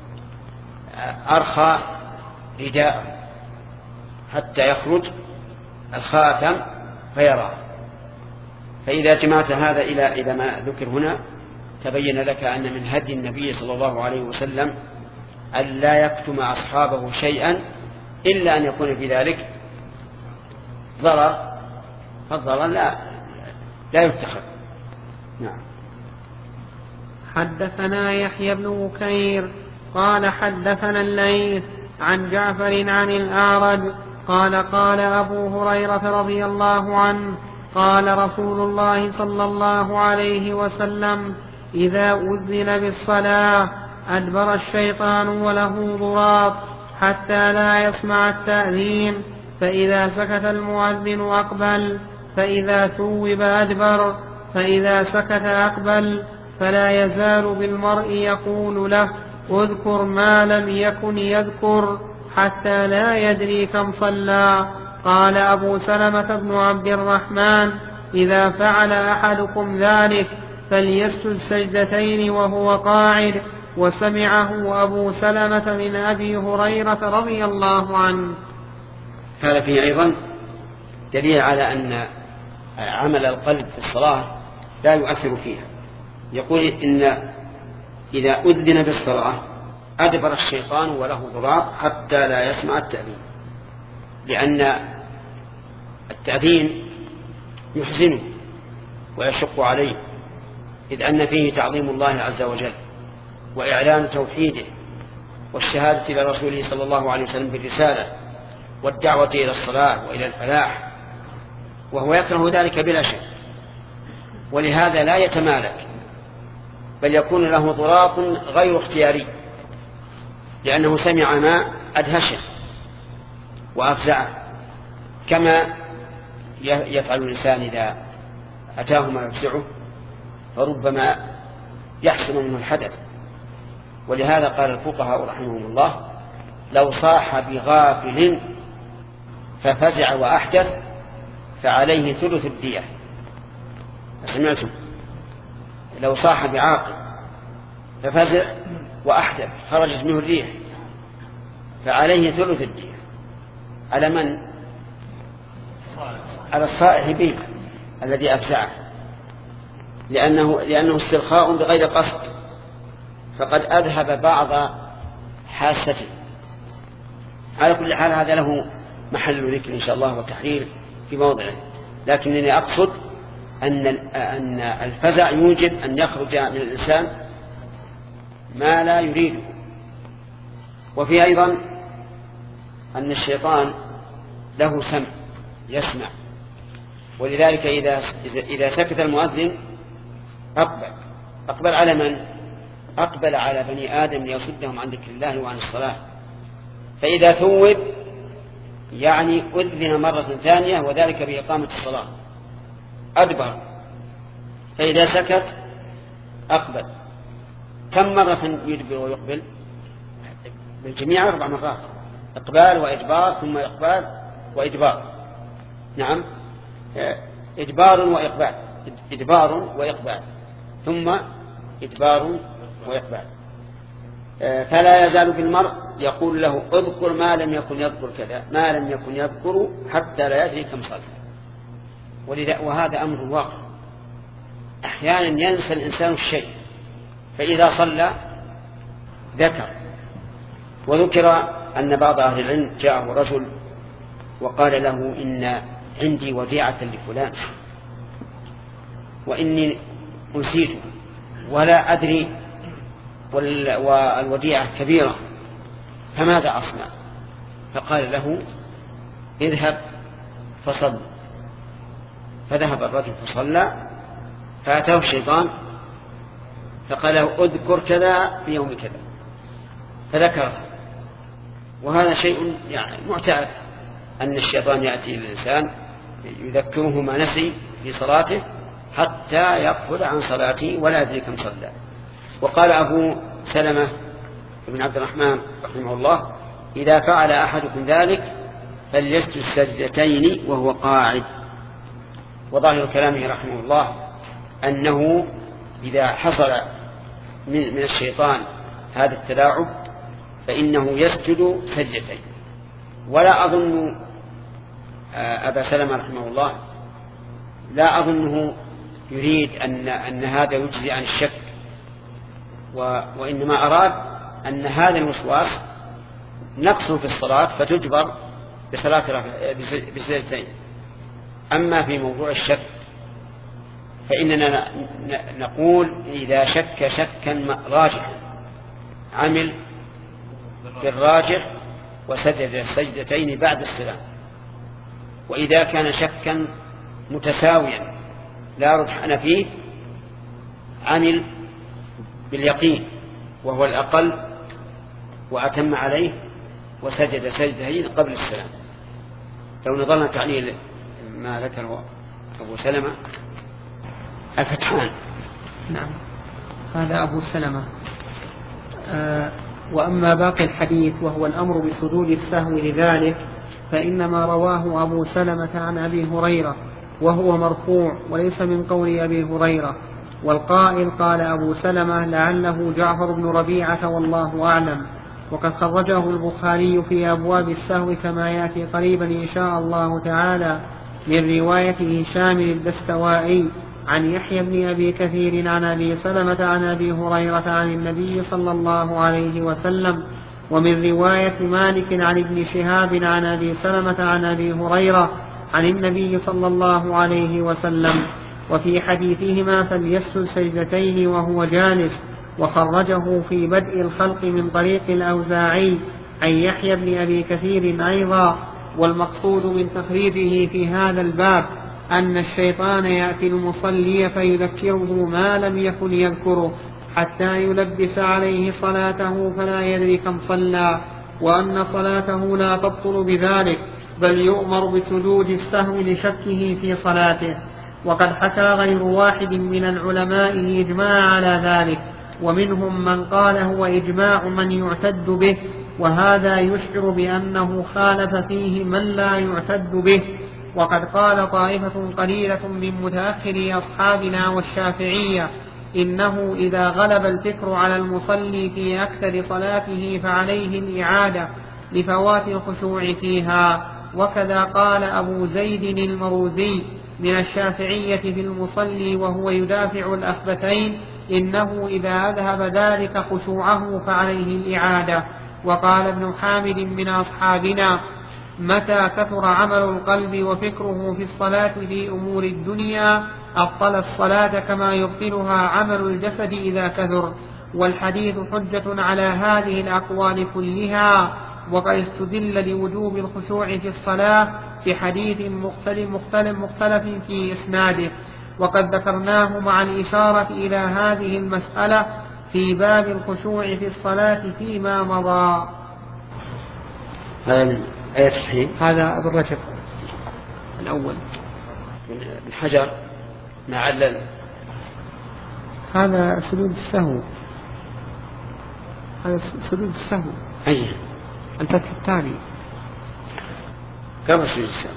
أرخى رداءه حتى يخرج الخاتم فيراه. فإذا جمعت هذا إلى إلى ما ذكر هنا تبين لك أن من هدي النبي صلى الله عليه وسلم أن لا يكتم أصحابه شيئا إلا أن يكون في ذلك ضرر، فالضرر لا لا يتخذ. نعم. حدثنا يحيى بن بكير قال حدثنا الليث عن جعفر عن الأعرج قال قال أبو هريرة رضي الله عنه قال رسول الله صلى الله عليه وسلم إذا أذن بالصلاة أدبر الشيطان وله ضراط حتى لا يسمع التأذين، فإذا سكت المؤذن أقبل، فإذا ثوب أدبر، فإذا سكت أقبل، فلا يزال بالمرء يقول له اذكر ما لم يكن يذكر حتى لا يدري كم صلى. قال أبو سلمة بن عبد الرحمن إذا فعل أحدكم ذلك فليسجد سجدتين وهو قاعد. وسمعه أبو سلمة من أبي هريرة رضي الله عنه. هذا فيه أيضا دليل على أن عمل القلب في الصلاة لا يؤثر فيها. يقول إن إذا أذن بالصلاة أدبر الشيطان وله ضراط حتى لا يسمع التأذين، لأن التأذين يحزنه ويشق عليه، إذ أن فيه تعظيم الله عز وجل وإعلان توحيده والشهادة إلى رسوله صلى الله عليه وسلم بالرسالة والدعوة إلى الصلاة وإلى الفلاح، وهو يكره ذلك بلا شك، ولهذا لا يتمالك بل يكون له ضراط غير اختياري لأنه سمع ما أدهشه وأفزعه، كما يفعل الإنسان إذا أتاه ما يفزعه فربما يحصل منه الحدث. ولهذا قال الفقهاء رحمهم الله: لو صاح بغافل ففزع وأحدث فعليه ثلث الدية. سمعتم؟ لو صاح بعاقل ففزع وأحدث خرجت منه الريح فعليه ثلث الدية. على من؟ على الصائح به الذي أفزعه، لأنه, لأنه استرخاء بغير قصد، فقد أذهب بعض حاسته. على كل حال هذا له محل ذكر إن شاء الله وتحرير في موضعه، لكنني أقصد أن أن الفزع يوجب أن يخرج من الإنسان ما لا يريده. وفي أيضا أن الشيطان له سمع يسمع، ولذلك إذا إذا سكت المؤذن أقبل أقبل على من؟ أقبل على بني آدم ليصدهم عن ذكر الله وعن الصلاة. فإذا ثوب يعني أذن مرة ثانية، وذلك بإقامة الصلاة، أدبر. فإذا سكت أقبل. كم مرة يدبر ويقبل؟ بالجميع أربع مرات، إقبال وإدبار ثم إقبال وإدبار. نعم، إدبار وإقبال، إدبار وإقبال ثم إدبار وإقبال. فلا يزال بالمرء يقول له: اذكر ما لم يكن يذكر كذا، ما لم يكن يذكر حتى لا يدري كم صلى. وهذا أمر واقع. أحيانا ينسى الإنسان الشيء، فإذا صلى ذكر. وذكر أن بعض أهل العلم جاءه رجل وقال له: إن عندي وديعة لفلان وإني أنسيته ولا أدري والوديعة كبيرة، فماذا أصنع؟ فقال له: اذهب فصل. فذهب الرجل فصلى، فأتاه الشيطان فقال له: اذكر كذا في يوم كذا، فذكره. وهذا شيء يعني معتاد أن الشيطان يأتي للإنسان يذكره ما نسي في صلاته حتى يغفل عن صلاته ولا يدري كم صلى. وقال أبو سلمة بن عبد الرحمن رحمه الله: إذا فعل أحدكم ذلك فليسجد سجدتين وهو قاعد. وظاهر كلامه رحمه الله أنه إذا حصل من الشيطان هذا التلاعب فإنه يسجد سجدتين. ولا أظن أبا سلمة رحمه الله لا أظنه يريد أن, أن هذا يجزي عن الشك، وإنما أراد أن هذا الوسواس نقص في الصلاة فتجبر بصلاة بسجدتين. أما في موضوع الشك فإننا نقول: إذا شك شكا راجحا عمل بالراجح وسجد السجدتين بعد السلام. وإذا كان شكا متساويا لا رجحان فيه عمل باليقين وهو الأقل وأتم عليه وسجد سجدتين قبل السلام. لو نظرنا تعليل ما ذكره أبو سلمة الفتحان. نعم، هذا أبو سلمة. آه وأما باقي الحديث وهو الأمر بسجود السهو لذلك فإنما رواه أبو سلمة عن أبي هريرة وهو مرفوع وليس من قول أبي هريرة. والقائل قال أبو سلمة لعله جعفر بن ربيعة والله أعلم. وقد خرجه البخاري في أبواب السهو كما يأتي قريبا إن شاء الله تعالى من رواية هشام الدستوائي عن يحيى بن أبي كثير عن أبي سلمة عن أبي هريرة عن النبي صلى الله عليه وسلم، ومن رواية مالك عن ابن شهاب عن أبي سلمة عن أبي هريرة عن النبي صلى الله عليه وسلم. وفي حديثهما فليسجد سجدتين وهو جالس. وخرجه في بدء الخلق من طريق الأوزاعي عن يحيى بن أبي كثير أيضا. والمقصود من تخريجه في هذا الباب أن الشيطان يأتي المصلي فيذكره ما لم يكن يذكره، حتى يلبس عليه صلاته فلا يدري كم صلى، وأن صلاته لا تبطل بذلك، بل يؤمر بسجود السهو لشكه في صلاته. وقد حكى غير واحد من العلماء إجماع على ذلك، ومنهم من قال هو إجماع من يعتد به، وهذا يشعر بأنه خالف فيه من لا يعتد به. وقد قال طائفة قليلة من متأخري أصحابنا والشافعية إنه إذا غلب الفكر على المصلي في أكثر صلاته فعليه الإعادة لفوات الخشوع فيها. وكذا قال أبو زيد المروزي من الشافعية في المصلي وهو يدافع الأخبثين إنه إذا أذهب ذلك خشوعه فعليه الإعادة. وقال ابن حامد من أصحابنا متى كثر عمل القلب وفكره في الصلاة في أمور الدنيا أبطل الصلاة كما يبطلها عمل الجسد إذا كثر. والحديث حجة على هذه الأقوال كلها. وقد استدل لوجوب الخشوع في الصلاة في حديث مختلف, مختلف, مختلف في إسناده، وقد ذكرناه مع الإشارة إلى هذه المسألة في باب الخشوع في الصلاة فيما مضى. هذا ابن رجب الأول من حجر معلل. هذا سجود السهو، هذا سجود السهو. أي الفتح الثاني قبل سجود السهو.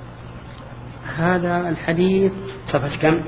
هذا الحديث صفحة كم؟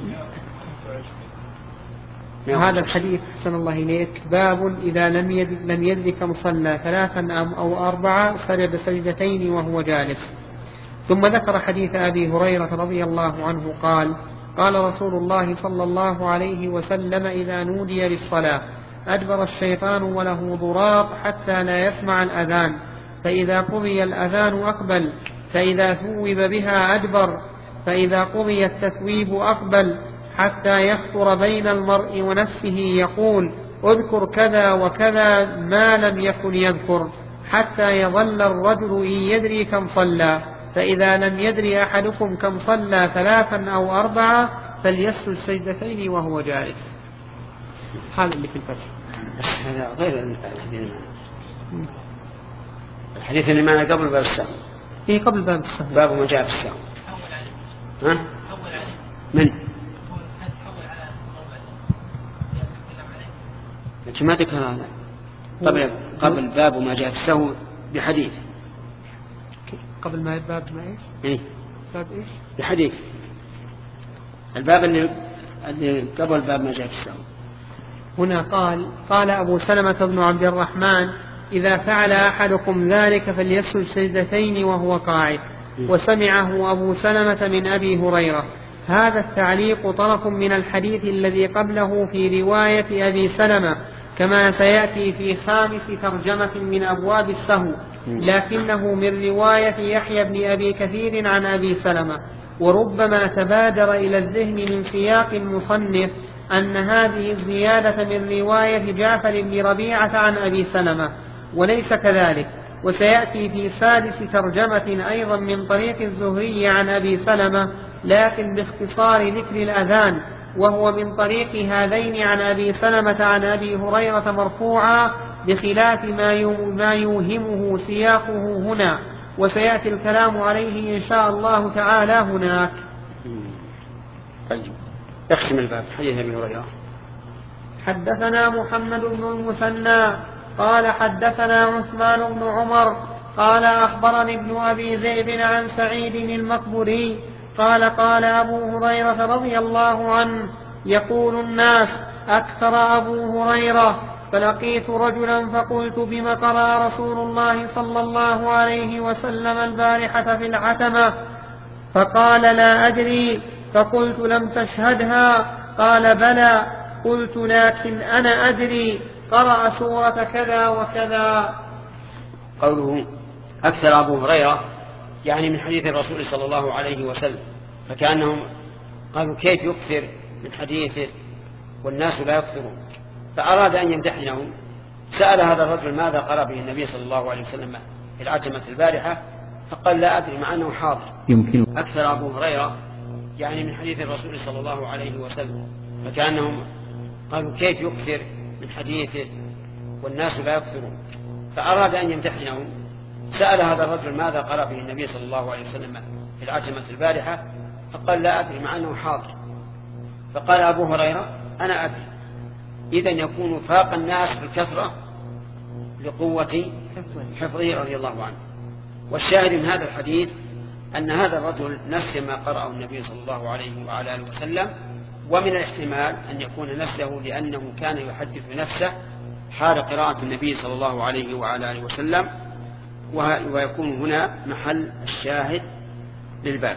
هذا الحديث حسن الله إليك باب إذا لم يدرك لم يدرك مصلى ثلاثا أو أربعة سجد سجدتين وهو جالس. ثم ذكر حديث أبي هريرة رضي الله عنه قال قال رسول الله صلى الله عليه وسلم إذا نودي للصلاة أدبر الشيطان وله ضراط حتى لا يسمع الأذان، فإذا قضي الأذان أقبل، فإذا ثوب بها أدبر، فإذا قضي التثويب أقبل، حتى يخطر بين المرء ونفسه يقول اذكر كذا وكذا ما لم يكن يذكر، حتى يظل الرجل إن يدري كم صلى، فإذا لم يدري أحدكم كم صلى ثلاثا أو أربعة فليسجد سجدتين وهو جالس. هذا اللي في الفتح. هذا غير الحديث الحديث اللي معنا قبل باب السهو. إيه قبل باب السهو. باب ما جاء في السهو. ها؟ من؟ أنت ما ذكر هذا قبل قبل باب ما جاء في السهو بحديث. قبل ما باب ما إيش؟ إيه؟ باب إيش؟ بحديث. الباب اللي اللي قبل باب ما جاء في السهو. هنا قال قال أبو سلمة بن عبد الرحمن إذا فعل أحدكم ذلك فليسجد سجدتين وهو قاعد، وسمعه أبو سلمة من أبي هريرة. هذا التعليق طرف من الحديث الذي قبله في رواية أبي سلمة كما سيأتي في خامس ترجمة من أبواب السهو، لكنه من رواية يحيى بن أبي كثير عن أبي سلمة. وربما تبادر إلى الذهن من سياق المصنف أن هذه الزيادة من رواية جعفر بن ربيعة عن أبي سلمة، وليس كذلك. وسيأتي في سادس ترجمة أيضا من طريق الزهري عن أبي سلمة لكن باختصار ذكر الأذان، وهو من طريق هذين عن أبي سلمة عن أبي هريرة مرفوعا بخلاف ما يوهمه سياقه هنا، وسيأتي الكلام عليه إن شاء الله تعالى هناك. طيب اقسم الباب. حديث أبي هريرة. حدثنا محمد بن المثنى قال حدثنا عثمان بن عمر قال أخبرني ابن أبي ذئب عن سعيد المقبري قال قال أبو هريرة رضي الله عنه يقول الناس أكثر أبو هريرة، فلقيت رجلا فقلت بم قرأ رسول الله صلى الله عليه وسلم البارحة في العتمة؟ فقال لا أدري. فقلت لم تشهدها؟ قال بلى. قلت لكن أنا أدري قرأ سورة كذا وكذا. قوله أكثر أبو هريرة يعني من حديث الرسول صلى الله عليه وسلم، فكأنهم قالوا كيف يكثر من حديثه والناس لا يكثرون، فأراد أن يمتحنهم. سأل هذا الرجل ماذا قرأ به النبي صلى الله عليه وسلم في العتمة البارحة؟ فقال لا أدري، مع أنه حاضر. يمكن أكثر أبو هريرة يعني من حديث الرسول صلى الله عليه وسلم، فكأنهم قالوا كيف يكثر من حديثه والناس لا يكثرون، فأراد أن يمتحنهم. سأل هذا الرجل ماذا قرأ به النبي صلى الله عليه وسلم في العتمة البارحة، فقال لا أدري مع أنه حاضر. فقال أبو هريرة أنا أدري. إذن يكون فاق الناس في الكثرة لقوة حفظه رضي الله عنه. والشاهد من هذا الحديث أن هذا الرجل نسي ما قرأه النبي صلى الله عليه وعلى آله وسلم، ومن الاحتمال أن يكون نسيه لأنه كان يحدث نفسه حال قراءة النبي صلى الله عليه وعلى آله وسلم، ويكون هنا محل الشاهد للباب.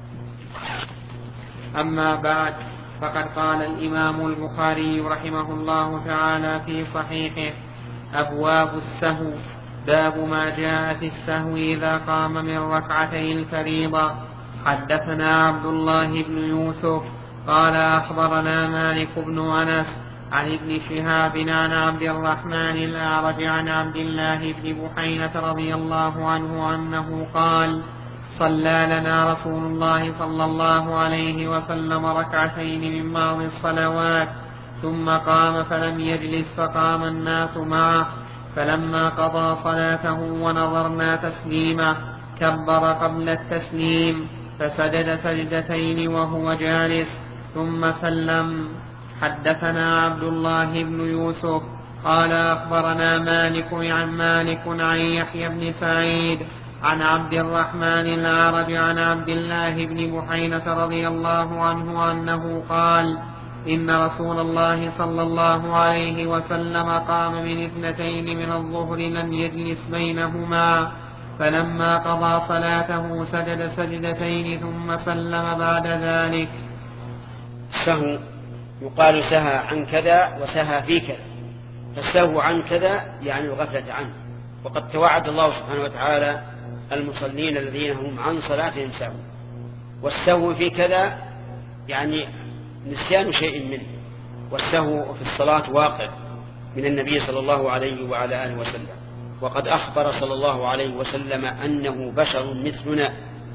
أما بعد، فقد قال الإمام البخاري رحمه الله تعالى في صحيحه: أبواب السهو، باب ما جاء في السهو إذا قام من ركعتي الفريضة. حدثنا عبد الله بن يوسف قال أخبرنا مالك بن أنس عن ابن شهاب عن عبد الرحمن الأعرج عن عبد الله بن بحينة رضي الله عنه أنه قال: صلى لنا رسول الله صلى الله عليه وسلم ركعتين من بعض الصلوات، ثم قام فلم يجلس فقام الناس معه، فلما قضى صلاته ونظرنا تسليمه كبر قبل التسليم فسجد سجدتين وهو جالس ثم سلم. حدثنا عبد الله بن يوسف قال أخبرنا مالك عن مالك عن يحيى بن سعيد عن عبد الرحمن الأعرج عن عبد الله بن بحينة رضي الله عنه أنه قال: إن رسول الله صلى الله عليه وسلم قام من اثنتين من الظهر لم يجلس بينهما، فلما قضى صلاته سجد سجدتين ثم سلم بعد ذلك. السهو يقال سهى عن كذا وسهى في كذا، فالسهو عن كذا يعني الغفلة عنه، وقد توعد الله سبحانه وتعالى المصلين الذين هم عن صلاتهم سهو. والسهو في كذا يعني نسيان شيء منه، والسهو في الصلاة واقع من النبي صلى الله عليه وعلى آله وسلم، وقد أخبر صلى الله عليه وسلم أنه بشر مثلنا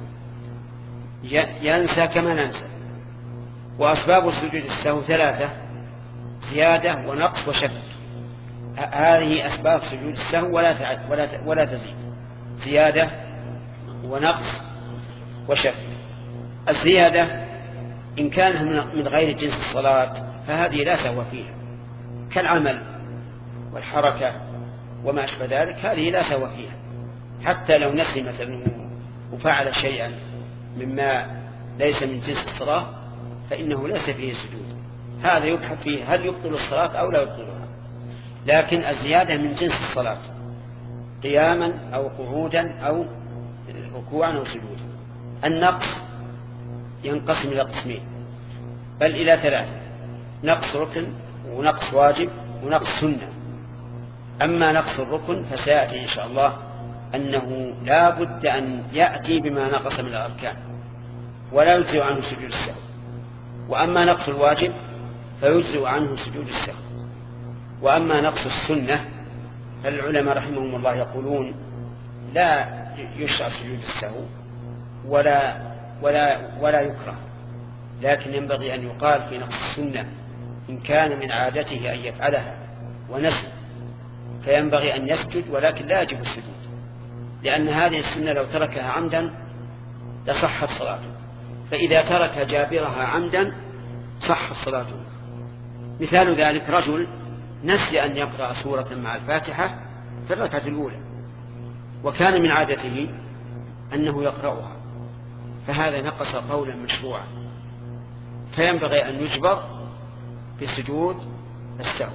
ينسى كما ننسى. وأسباب سجود السهو ثلاثة: زيادة ونقص وشك. هذه أسباب سجود السهو ولا ولا ولا تزيد: زيادة ونقص وشك. الزيادة إن كانت من غير جنس الصلاة فهذه لا سهو فيها، كالعمل والحركة وما أشبه ذلك، هذه لا سهو فيها. حتى لو نسي مثلا وفعل شيئا مما ليس من جنس الصلاة فإنه ليس فيه سجود، هذا يبحث فيه هل يبطل الصلاة أو لا يبطلها. لكن الزيادة من جنس الصلاة، قياما أو قعودا أو ركوعا أو سجودا. النقص ينقسم إلى قسمين بل إلى ثلاثة: نقص ركن ونقص واجب ونقص سنة. أما نقص الركن فسيأتي إن شاء الله أنه لا بد أن يأتي بما نقص من الأركان ولا يجزئ عنه سجود السهو. وأما نقص الواجب فيجزئ عنه سجود السهو. وأما نقص السنة فالعلماء رحمهم الله يقولون لا يشرع سجود السهو ولا ولا ولا يكره، لكن ينبغي أن يقال في نقص السنة إن كان من عادته أن يفعلها ونسي فينبغي أن يسجد، ولكن لا يجب السجود، لأن هذه السنة لو تركها عمدا لصحت صلاته، فإذا ترك جابرها عمدا صحت صلاته. مثال ذلك: رجل نسي أن يقرأ سورة مع الفاتحة في الركعة الأولى وكان من عادته أنه يقرأها، فهذا نقص قولا مشروعا، فينبغي أن يجبر بسجود السهو.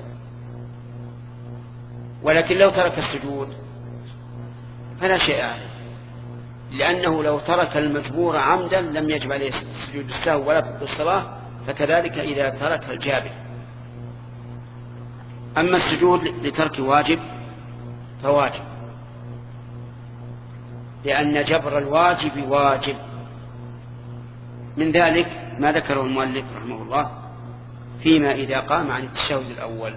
ولكن لو ترك السجود فلا شيء عليه، لأنه لو ترك المجبور عمدا لم يجب عليه سجود السهو ولا تبطل الصلاة، فكذلك إذا ترك الجابر. أما السجود لترك واجب فواجب، لأن جبر الواجب واجب. من ذلك ما ذكره المؤلف رحمه الله فيما إذا قام عن التشهد الأول،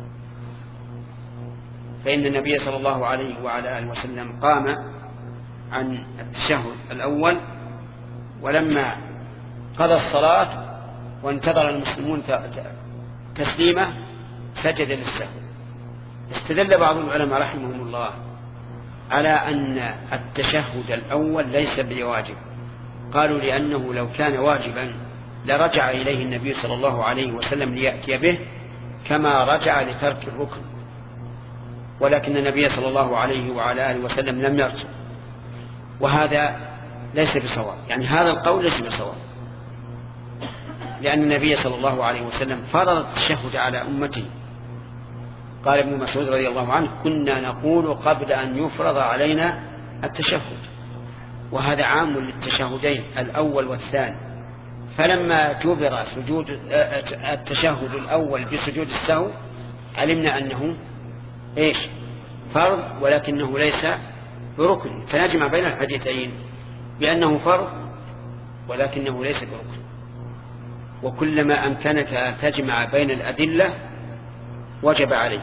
فإن النبي صلى الله عليه وعلى آله وسلم قام عن التشهد الأول، ولما قضى الصلاة وانتظر المسلمون تسليمة سجد للسهو. استدل بعض العلماء رحمهم الله على أن التشهد الأول ليس بواجب، قالوا لأنه لو كان واجبا لرجع إليه النبي صلى الله عليه وسلم ليأتي به كما رجع لترك الركن، ولكن النبي صلى الله عليه وعلى آله وسلم لم يرجع، وهذا ليس بصواب، يعني هذا القول ليس بصواب، لأن النبي صلى الله عليه وسلم فرض التشهد على أمته. قال ابن مسعود رضي الله عنه: كنا نقول قبل أن يفرض علينا التشهد، وهذا عام للتشهدين الأول والثاني. فلما جبر سجود التشهد الأول بسجود السهو علمنا أنه إيش؟ فرض، ولكنه ليس بركن، فنجمع بين الحديثين بأنه فرض ولكنه ليس بركن. وكلما أمكنك أن تجمع بين الأدلة وجب عليك.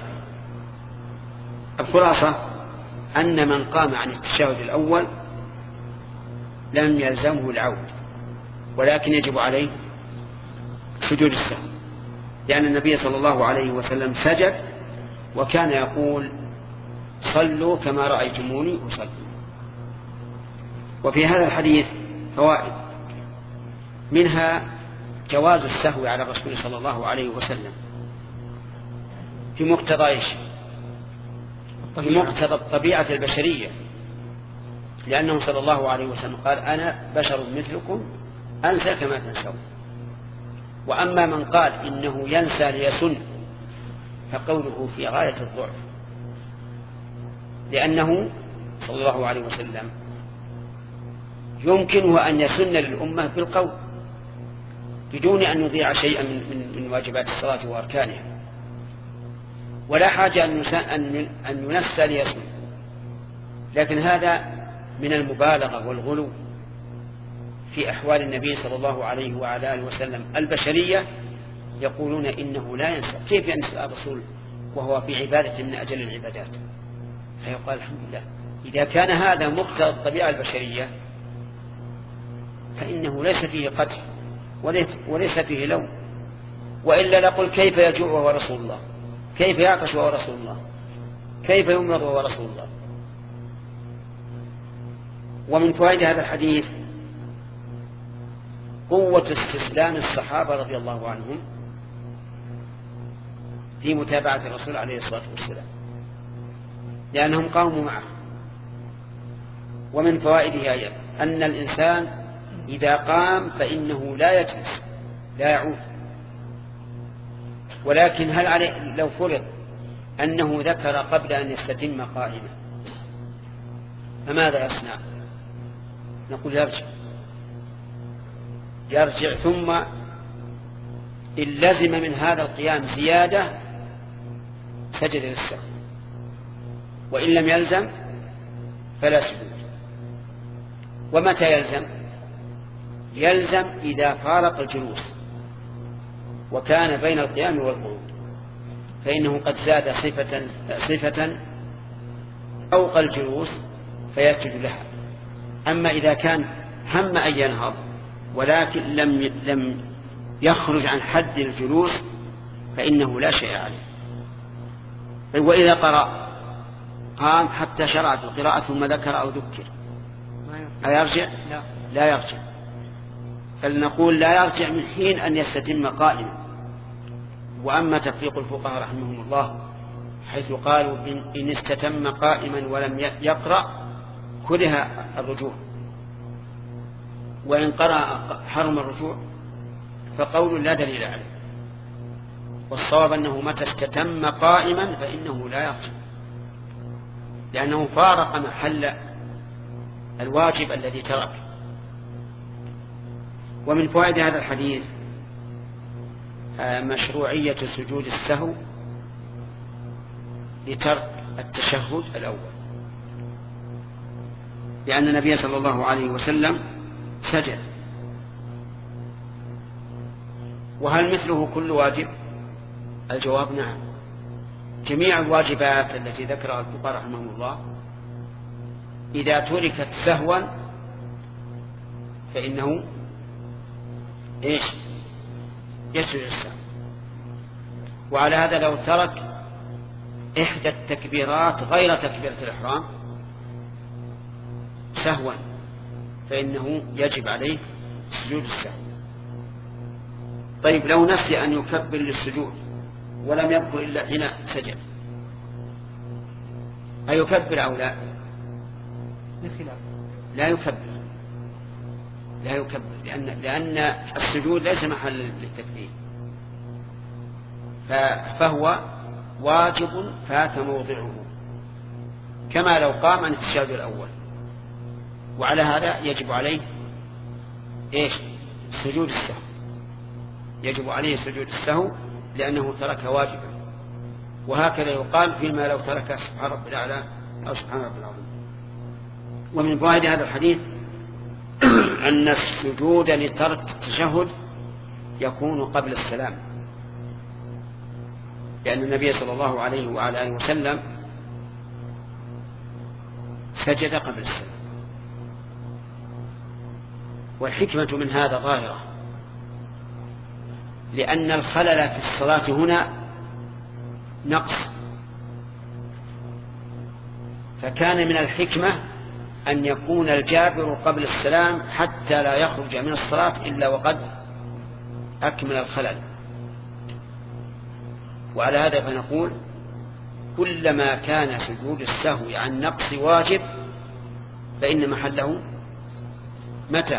الخلاصة أن من قام عن التشهد الأول لم يلزمه العود، ولكن يجب عليه سجود السهو، لأن النبي صلى الله عليه وسلم سجد وكان يقول: صلوا كما رأيتموني أصلي. وفي هذا الحديث فوائد، منها جواز السهو على الرسول صلى الله عليه وسلم في مقتضى إيش؟ في مقتضى الطبيعة البشرية، لأنه صلى الله عليه وسلم قال: أنا بشر مثلكم أنسى كما تنسون. وأما من قال إنه ينسى ليسن فقوله في غاية الضعف، لأنه صلى الله عليه وسلم يمكنه أن يسن للأمة بالقول بدون أن يضيع شيئا من, من, من واجبات الصلاة وأركانها، ولا حاجة أن ينسى ليسن. لكن هذا من المبالغة والغلو في أحوال النبي صلى الله عليه وعلى آله وسلم البشرية. يقولون إنه لا ينسى، كيف ينسى الرسول وهو في عبادة من أجل العبادات؟ فيقال: الحمد لله، إذا كان هذا مقتضى الطبيعة البشرية فإنه ليس فيه قدح وليس فيه لوم، وإلا نقول: كيف يجوع وهو رسول الله؟ كيف يعطش وهو رسول الله؟ كيف يمرض وهو رسول الله؟ ومن فوائد هذا الحديث قوة استسلام الصحابة رضي الله عنهم في متابعة الرسول عليه الصلاة والسلام، لأنهم قاموا معه. ومن فوائده أيضا أن الإنسان إذا قام فإنه لا يجلس لا يعود، ولكن هل عليه لو فرض أنه ذكر قبل أن يستتم قائما فماذا يصنع؟ نقول: يرجع يرجع ثم إن لزم من هذا القيام زيادة سجد للسهو، وإن لم يلزم فلا سجود. ومتى يلزم؟ يلزم إذا فارق الجلوس وكان بين القيام والقعود، فإنه قد زاد صفة, صفة فوق الجلوس فيسجد لها. أما إذا كان هم أن ينهض ولكن لم لم يخرج عن حد الجلوس فإنه لا شيء عليه. وإذا قرأ قام حتى شرع في القراءة ثم ذكر أو ذكر أيرجع؟ لا, لا يرجع. فلنقول لا يرجع من حين أن يستتم قائما. وأما تفريق الفقهاء رحمهم الله حيث قالوا إن استتم قائما ولم يقرأ كره الرجوع، وإن قرأ حرم الرجوع، فقول لا دليل عليه. والصواب أنه متى استتم قائما فإنه لا يرجع، لأنه فارق محل الواجب الذي ترك. ومن فوائد هذا الحديث مشروعية سجود السهو لترك التشهد الأول، لأن النبي صلى الله عليه وسلم سجد. وهل مثله كل واجب؟ الجواب نعم. جميع الواجبات التي ذكرها الفقهاء رحمهم الله إذا تركت سهوا فإنه إيش؟ يسجد السهو. وعلى هذا لو ترك إحدى التكبيرات غير تكبيرة الإحرام سهوا فإنه يجب عليه سجود السهو. طيب لو نسي أن يكبر للسجود ولم يذكر إلا حين سجد أيكبر أو لا؟ لا يكبر لا يكبر لأن, لأن السجود ليس محل للتكبير، فهو واجب فات موضعه كما لو قام عن التشهد الأول. وعلى هذا يجب عليه إيش؟ سجود السهو، يجب عليه سجود السهو لأنه ترك واجبا. وهكذا يقال فيما لو ترك سبحان رب الأعلى أو سبحان رب العظيم. ومن فوائد هذا الحديث أن السجود لترك التشهد يكون قبل السلام، لأن النبي صلى الله عليه وعلى آله وسلم سجد قبل السلام. والحكمة من هذا ظاهرة، لأن الخلل في الصلاة هنا نقص، فكان من الحكمة أن يكون الجابر قبل السلام حتى لا يخرج من الصلاة إلا وقد أكمل الخلل. وعلى هذا فنقول كلما كان سجود السهو عن نقص واجب فإن محله متى؟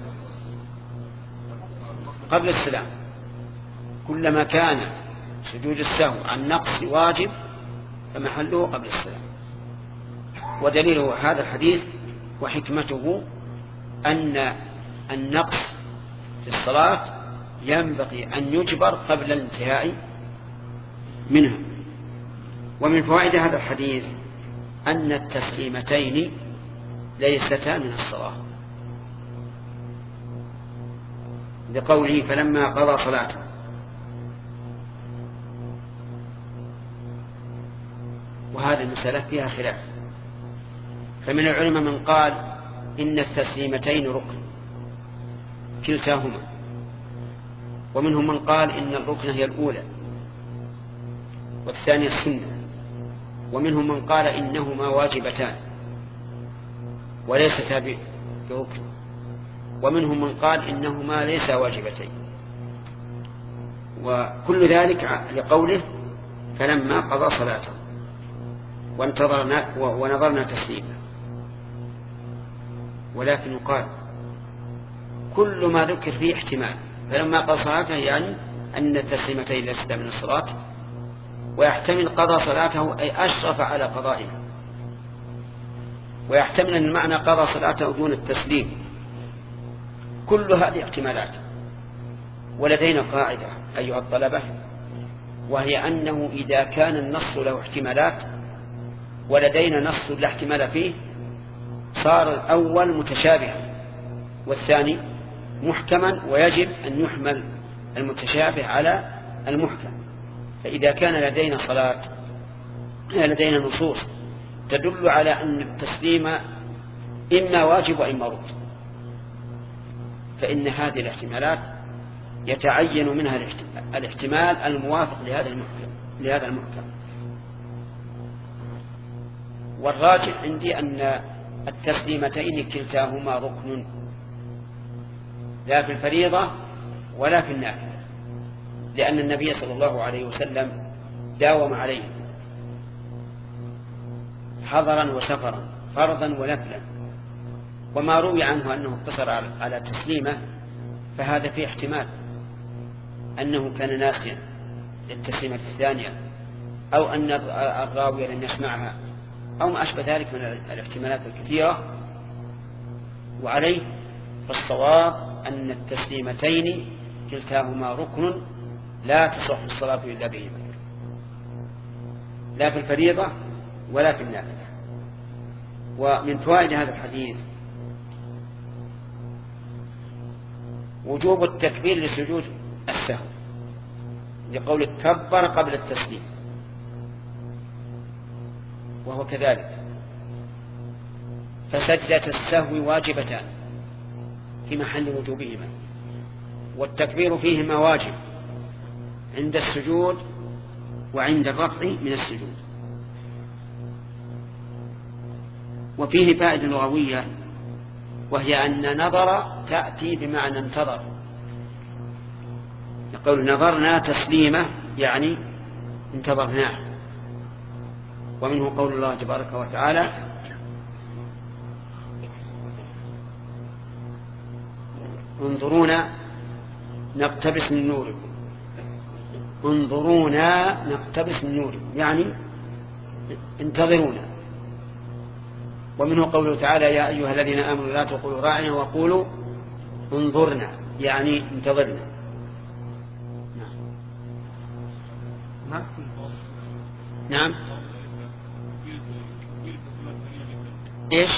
قبل السلام. كلما كان سجود السهو عن نقص واجب فمحله قبل السلام. ودليله هذا الحديث وحكمته أن النقص في الصلاة ينبغي أن يجبر قبل الانتهاء منها. ومن فوائد هذا الحديث أن التسليمتين ليستا من الصلاة، لقوله فلما قضى صلاته. وهذه المسألة فيها خلاف، فمن العلماء من قال إن التسليمتين ركن كلتاهما، ومنهم من قال إن الركن هي الأولى والثانية السنة، ومنهم من قال إنهما واجبتان وليستا بركن، ومنهم من قال إنهما ليس واجبتين. وكل ذلك لقوله فلما قضى صلاته وانتظرنا ونظرنا تسليما. ولكن يقال كل ما ذكر فيه احتمال، فلما قضى صلاته يعني أن التسليمتين ليست من الصلاة، ويحتمل قضى صلاته أي أشرف على قضائها، ويحتمل أن المعنى قضى صلاته دون التسليم. كل هذه احتمالات. ولدينا قاعدة أيها الطلبة، وهي أنه إذا كان النص له احتمالات ولدينا نص لا احتمال فيه صار الأول متشابها والثاني محكما، ويجب أن يحمل المتشابه على المحكم. فإذا كان لدينا صلاة لدينا نصوص تدل على أن التسليم إما واجب وإما ركن، فإن هذه الاحتمالات يتعين منها الاحتمال الموافق لهذا المحكم لهذا المحكم. والراجح عندي أن التسليمتين كلتاهما ركن، لا في الفريضة ولا في النافلة، لأن النبي صلى الله عليه وسلم داوم عليه حضرا وسفرا فرضا ونفلا. وما روي عنه أنه اقتصر على تسليمه فهذا فيه احتمال أنه كان ناسيا للتسليمة الثانية، أو أن الراوي لم يسمعها، أو ما أشبه ذلك من الاحتمالات الكثيرة. وعليه فالصواب أن التسليمتين كلتاهما ركن لا تصح الصلاة إلا بهما، لا في الفريضة ولا في النافلة. ومن فوائد هذا الحديث وجوب التكبير لسجود السهو، لقول كبر قبل التسليم، وهو كذلك. فسجدة السهو واجبتان في محل وجوبهما، والتكبير فيهما واجب عند السجود وعند الرفع من السجود. وفيه فائدة لغوية، وهي أن نظر تأتي بمعنى انتظر. يقول نظرنا تسليمة يعني انتظرناه. ومنه قول الله تبارك وتعالى انظرونا نقتبس من نوركم، انظرونا نقتبس من نوركم يعني انتظرونا. ومنه قوله تعالى يا أيها الذين آمنوا لا تقولوا راعنا وقولوا انظرنا يعني انتظرنا. نعم, نعم. إيش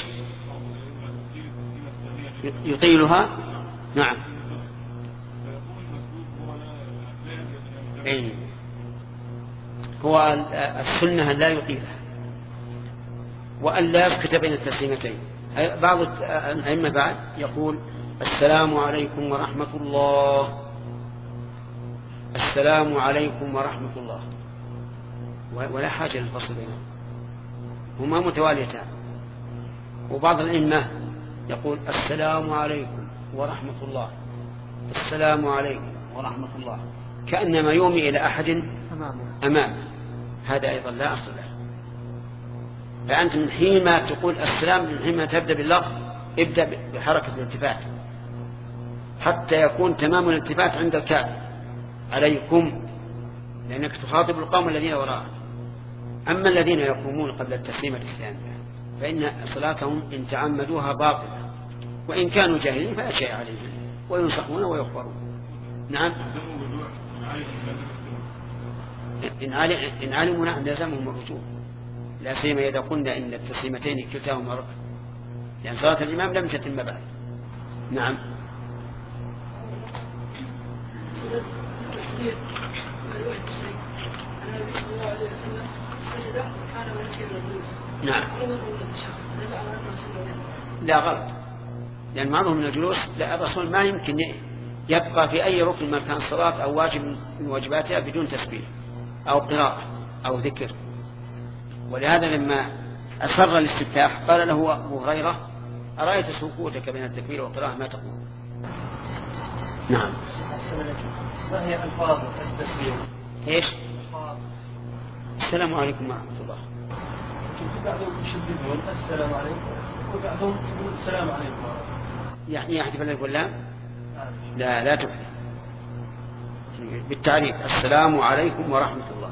يطيلها؟ نعم. أي هو السنة لا يطيلها وأن لا يسكت بين التسليمتين. بعض الأئمة بعد يقول السلام عليكم ورحمة الله، السلام عليكم ورحمة الله، ولا حاجة للفصل بينهم، هما متواليتان. وبعض الأئمة يقول السلام عليكم ورحمة الله، السلام عليكم ورحمة الله، كأنما يومي إلى أحد أمامه. هذا أيضا لا أصل له. فأنت من حين ما تقول السلام، من حين ما تبدأ باللفظ ابدأ بحركة الالتفات حتى يكون تمام الالتفات عند الكاف عليكم، لأنك تخاطب القوم الذين وراءك. أما الذين يقومون قبل التسليمة الثانية فإن صلاتهم إن تعمدوها باطلة، وإن كانوا جاهلين فلا شيء عليهم وينصحون ويخبرون. نعم. إن علموا نعم لازمهم الرجوع، لا سيما إذا قلنا إن التسليمتين كلتاهما ركعة، لأن صلاة الإمام لم تتم بعد. نعم. نعم. لا غلط، لأن معروف من الجلوس لا، الرسول ما يمكن يبقى في أي ركن من كان صلاة أو واجب من واجباتها بدون تسبيح أو قراءة أو ذكر. ولهذا لما أسر الاستفتاح قال له أبو هريرة أرأيت سكوتك بين التكبير والقراءة ما تقول؟ نعم. ما هي ألفاظ التسليم؟ إيش؟ السلام عليكم ورحمة الله. بعضهم يشددون السلام عليكم وبعضهم يقول السلام عليكم. يعني يحذف الألف واللام؟ لا لا تحذف، بالتعريف السلام عليكم ورحمة الله.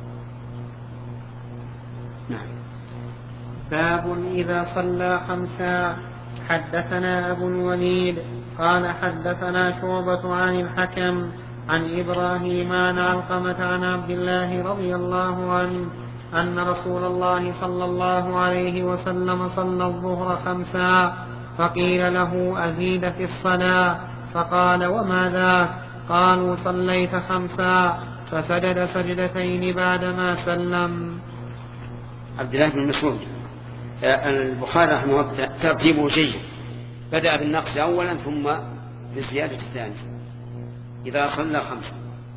نعم. باب إذا صلى خمسا. حدثنا أبو الوليد قال حدثنا شعبة عن الحكم عن إبراهيم عن علقمة عن عبد الله رضي الله عنه أن رسول الله صلى الله عليه وسلم صلى الظهر خمسا، فقيل له أزيد في الصلاة، فقال وما ذاك؟ قالوا صليت خمسا، فسجد سجدتين بعدما سلم. عبد الله بن مسعود البخاري رحمه الله ترتيبه جيد، بدأ بالنقص أولا ثم بالزيادة الثانية. إذا صلى خمسة،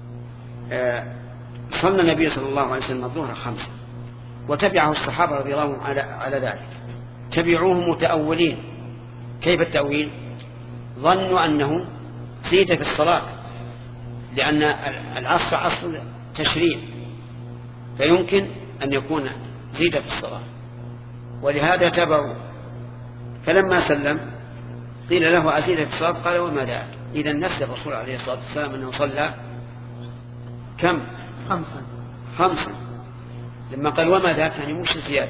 صلى النبي صلى الله عليه وسلم الظهر خمسة وتبعه الصحابة رضي الله عنهم على, على ذلك، تبعوه متأولين. كيف التأويل؟ ظنوا أنه زيد في الصلاة، لأن العصر أصل تشريع فيمكن أن يكون زيد في الصلاة، ولهذا تبعوا. فلما سلم قيل له أزيد في الصلاة، قال وما ذاك؟ إذا نسي الرسول عليه الصلاة والسلام أنه صلى كم؟ خمسا. خمسا لما قال وما ذاك يعني مش زيادة،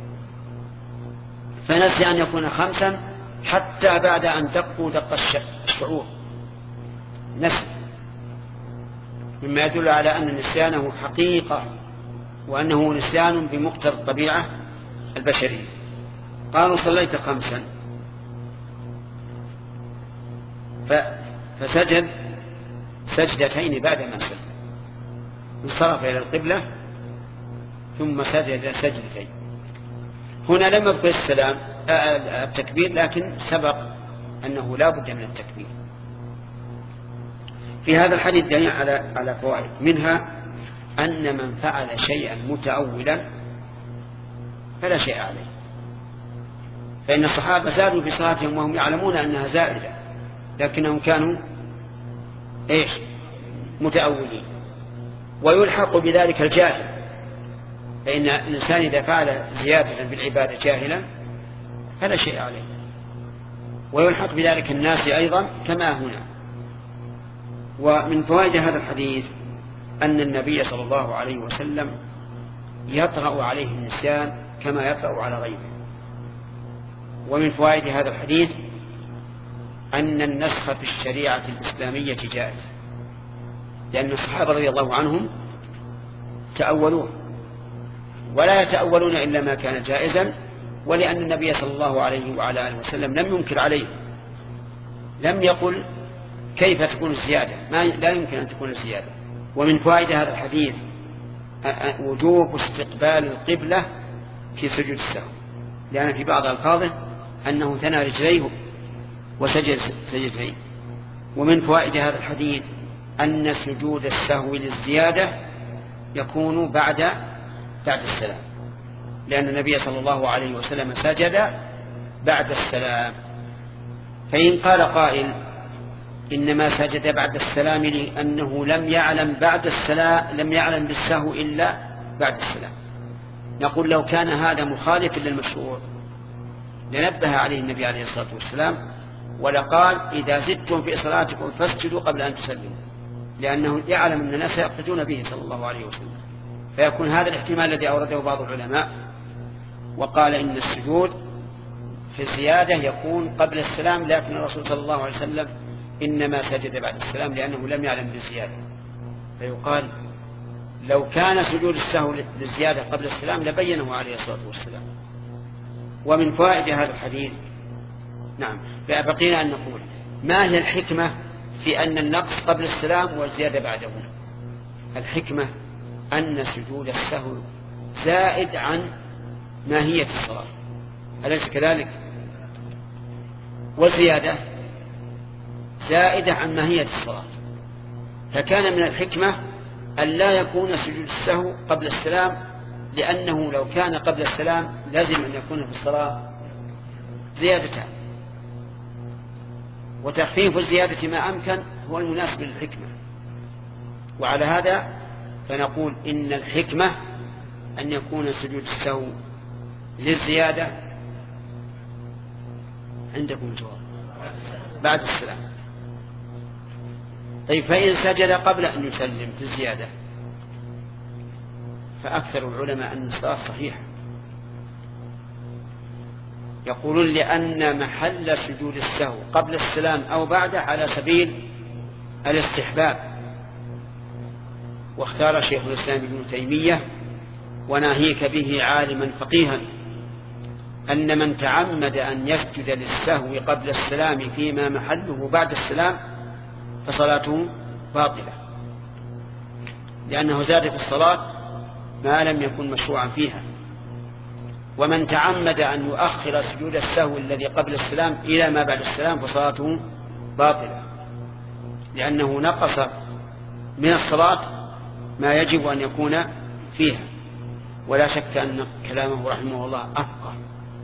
فنسي أن يكون خمسا حتى بعد أن دقوا دق الشعور نسي، مما يدل على أن نسيانه حقيقة وأنه نسيان بمقتضى الطبيعة البشرية. قالوا صليت خمسا، فسجد سجدتين بعدما سلم، انصرف إلى القبلة ثم سجد سجدتين. هنا لم يبقى السلام التكبير، لكن سبق أنه لا بد من التكبير. في هذا الحديث دليل على على فوائد، منها أن من فعل شيئا متأولا فلا شيء عليه، فإن الصحابة زادوا في صلاتهم وهم يعلمون أنها زائدة، لكنهم كانوا إيش متأولين. ويلحق بذلك الجاهل، فإن الإنسان إذا فعل زيادة في العبادة جاهلا فلا شيء عليه. ويلحق بذلك الناس أيضا كما هنا. ومن فوائد هذا الحديث أن النبي صلى الله عليه وسلم يطرأ عليه النسيان كما يطرأ على غيره. ومن فوائد هذا الحديث أن النسخ في الشريعة الإسلامية جائز، لأن الصحابة رضي الله عنهم تأولون ولا يتأولون إلا ما كان جائزا، ولأن النبي صلى الله عليه وعلى آله وسلم لم ينكر عليه، لم يقل كيف تكون الزيادة، ما لا يمكن أن تكون الزيادة. ومن فوائد هذا الحديث وجوب استقبال القبلة في سجود السهو، لأن في بعض ألفاظه أنه ثنى رجليه وسجد سجدتين. ومن فوائد هذا الحديث أن سجود السهو للزيادة يكون بعد بعد السلام، لأن النبي صلى الله عليه وسلم سجد بعد السلام. فإن قال قائل إنما سجد بعد السلام لأنه لم يعلم بعد السلام لم يعلم بالسهو إلا بعد السلام، نقول لو كان هذا مخالفا للمشروع لنبه عليه النبي عليه الصلاة والسلام ولقال إذا زدتم في صلاتكم فاسجدوا قبل أن تسلموا، لأنه يعلم أن الناس يقتدون به صلى الله عليه وسلم. فيكون هذا الاحتمال الذي أورده بعض العلماء وقال إن السجود في الزيادة يكون قبل السلام، لكن الرسول صلى الله عليه وسلم إنما سجد بعد السلام لأنه لم يعلم بالزيادة. فيقال لو كان سجود السهو للزيادة قبل السلام لبينه عليه الصلاة والسلام. ومن فوائد هذا الحديث نعم بقينا أن نقول ما هي الحكمة في أن النقص قبل السلام والزيادة بعده؟ الحكمة أن سجود السهو زائد عن ماهية الصلاة، أليس كذلك؟ والزيادة زائدة عن ماهية الصلاة، فكان من الحكمة أن لا يكون سجود السهو قبل السلام، لأنه لو كان قبل السلام لازم أن يكون في الصلاة زيادتان، وتخفيف الزيادة ما أمكن هو المناسب للحكمة. وعلى هذا فنقول إن الحكمة أن يكون سجود السهو للزيادة. عندكم الجواب بعد السلام. طيب فإن سجد قبل أن يسلم في الزيادة فأكثر العلماء أن الصلاة صحيحة، يقولون لأن محل سجود السهو قبل السلام أو بعده على سبيل الاستحباب. واختار شيخ الإسلام ابن تيمية وناهيك به عالما فقيها أن من تعمد أن يسجد للسهو قبل السلام فيما محله بعد السلام فصلاته باطلة، لأنه زاد في الصلاة ما لم يكن مشروعا فيها. ومن تعمد أن يؤخر سجود السهو الذي قبل السلام إلى ما بعد السلام فصلاته باطلة، لأنه نقص من الصلاة ما يجب أن يكون فيها. ولا شك أن كلامه رحمه الله أفقه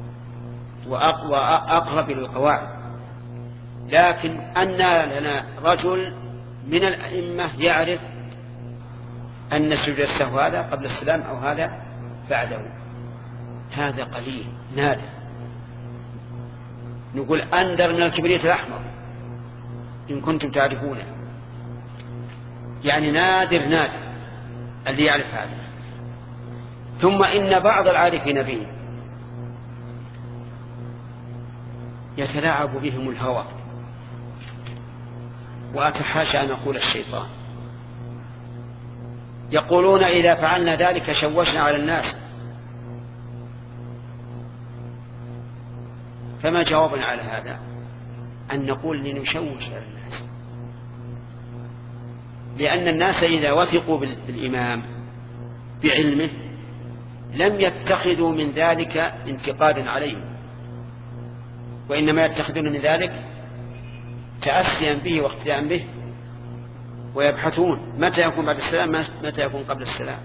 وأقرب للقواعد، لكن أن لنا رجل من الأئمة يعرف أن سجود السهو هذا قبل السلام أو هذا بعده، هذا قليل نادر. نقول أندر من الكبريت الأحمر إن كنتم تعرفونه، يعني نادر نادر الذي يعرف هذا. ثم إن بعض العارفين به يتلاعب بهم الهوى، وأتحاشى أن أقول الشيطان، يقولون إذا فعلنا ذلك شوشنا على الناس. فما جوابنا على هذا؟ أن نقول لنشوش على الناس، لأن الناس إذا وثقوا بالإمام بعلمه لم يتخذوا من ذلك انتقادا عليه، وإنما يتخذون من ذلك تأسيا به واقتداء به. ويبحثون متى يكون بعد السلام متى يكون قبل السلام.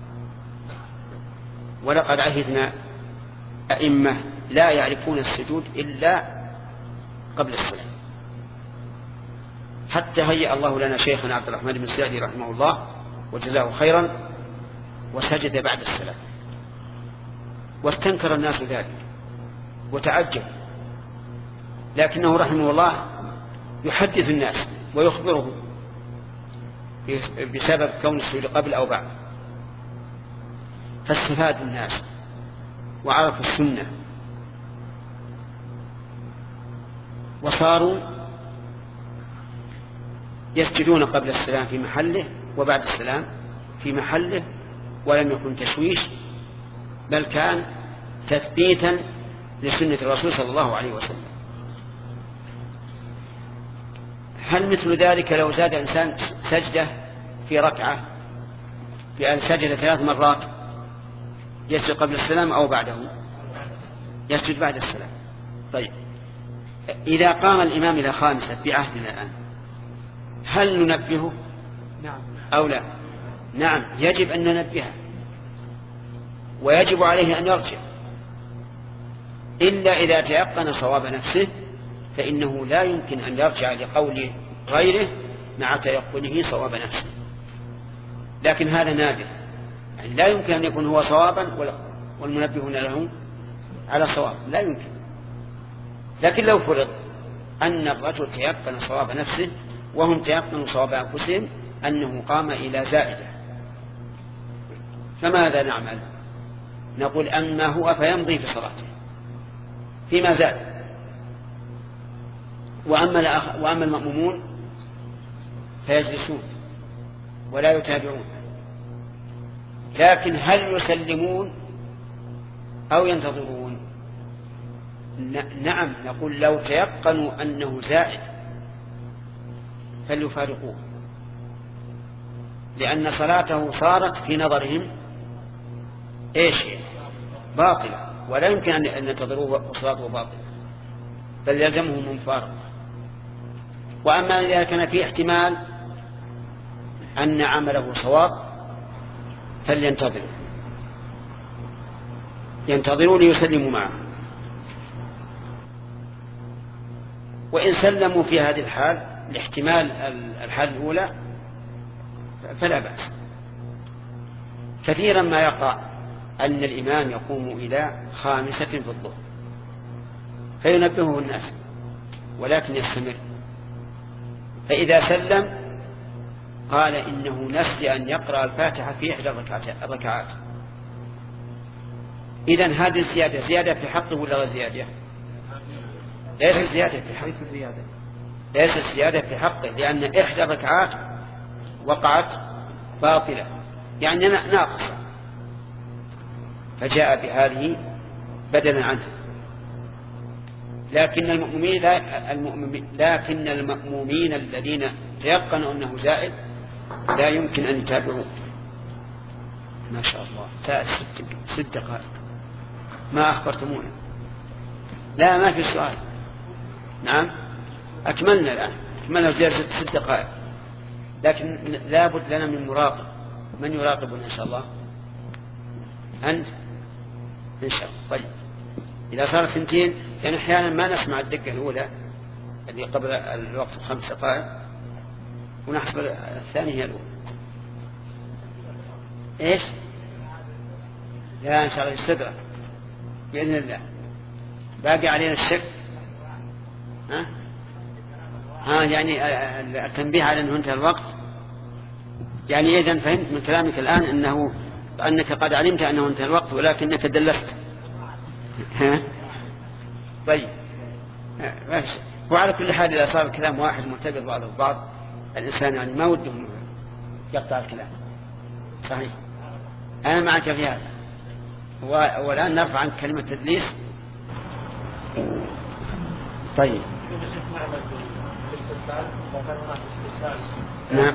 ولقد عهدنا أئمة لا يعرفون السجود إلا قبل السلام، حتى هيأ الله لنا شيخنا عبد الرحمن بن سعدي رحمه الله وجزاه خيرا وسجد بعد السلام، واستنكر الناس ذلك وتعجب، لكنه رحمه الله يحدث الناس ويخبرهم بسبب كون السجود قبل أو بعد، فاستفاد الناس وعرفوا السنة وصاروا يسجدون قبل السلام في محله وبعد السلام في محله، ولم يكن تشويش، بل كان تثبيتا لسنة الرسول صلى الله عليه وسلم. هل مثل ذلك لو زاد إنسان سجدة في ركعة بأن سجد ثلاث مرات يسجد قبل السلام أو بعده؟ يسجد بعد السلام. طيب إذا قام الإمام إلى خامسة بعهدنا الآن هل ننبهه أو لا؟ نعم، يجب أن ننبهه، ويجب عليه أن يرجع، إلا إذا تيقن صواب نفسه فإنه لا يمكن أن يرجع لقول غيره مع تيقنه صواب نفسه. لكن هذا نادر، يعني لا يمكن أن يكون هو صوابا والمنبهون له على صواب، لا يمكن. لكن لو فرض أن الرجل تيقن صواب نفسه وهم تيقنوا صواب أنفسهم أنه قام إلى زائدة، فماذا نعمل؟ نقول أما هو فيمضي في صلاته فيما زاد، وأما, وأما المأمومون فيجلسون ولا يتابعون. لكن هل يسلمون أو ينتظرون؟ نعم، نقول لو تيقنوا أنه زائد فليفارقوه، لأن صلاته صارت في نظرهم إيش؟ باطلة، ولا يمكن أن ينتظروه وصلاته باطلة، بل يلزمهم المفارقة. وأما إذا كان في احتمال أن عمله صواب فلينتظروا ينتظروا ليسلموا معه، وإن سلموا في هذه الحال لاحتمال الحال الأولى فلا بأس. كثيرا ما يقع أن الإمام يقوم إلى خامسة في الظهر فينبهه الناس ولكن يستمر، فإذا سلم قال إنه نسي أن يقرأ الفاتحة في إحدى الركعات. إذن هذه الزيادة زيادة في حقه ولا زيادة؟ ليست زيادة في حقه، ليست زيادة في حقه، لأن إحدى الركعات وقعت باطلة يعني ناقصة، فجاء بهذه بدلا عنها. لكن المؤمنين لا المؤمنين لكن المأمومين الذين تيقنوا أنه زائد لا يمكن أن يتابعوه. ما شاء الله ساعة ست, ست دقائق ما أخبرتمونا. لا ما في سؤال. نعم أكملنا الآن، أكملنا زيادة ست دقائق، لكن لا بد لنا من مراقب. من يراقبنا إن شاء الله؟ أنت إن شاء الله. طيب إذا صارت سنتين، يعني أحيانا ما نسمع الدقة الأولى اللي قبل الوقت خمس دقائق ونحسب الثانية هي الأولى. إيش؟ لا إن شاء الله يستدرك بإذن الله. باقي علينا الشك. ها؟ ها يعني التنبيه على أنه انتهى الوقت. يعني إذن فهمت من كلامك الآن أنه أنك قد علمت أنه انتهى الوقت ولكنك دلست. ها؟ طيب وعلى كل حال إذا صار الكلام واحد مرتبط بعضه ببعض الإنسان يعني ما وده يقطع الكلام. صحيح أنا معك في هذا. والآن نرفع عن كلمة تدليس. طيب نعم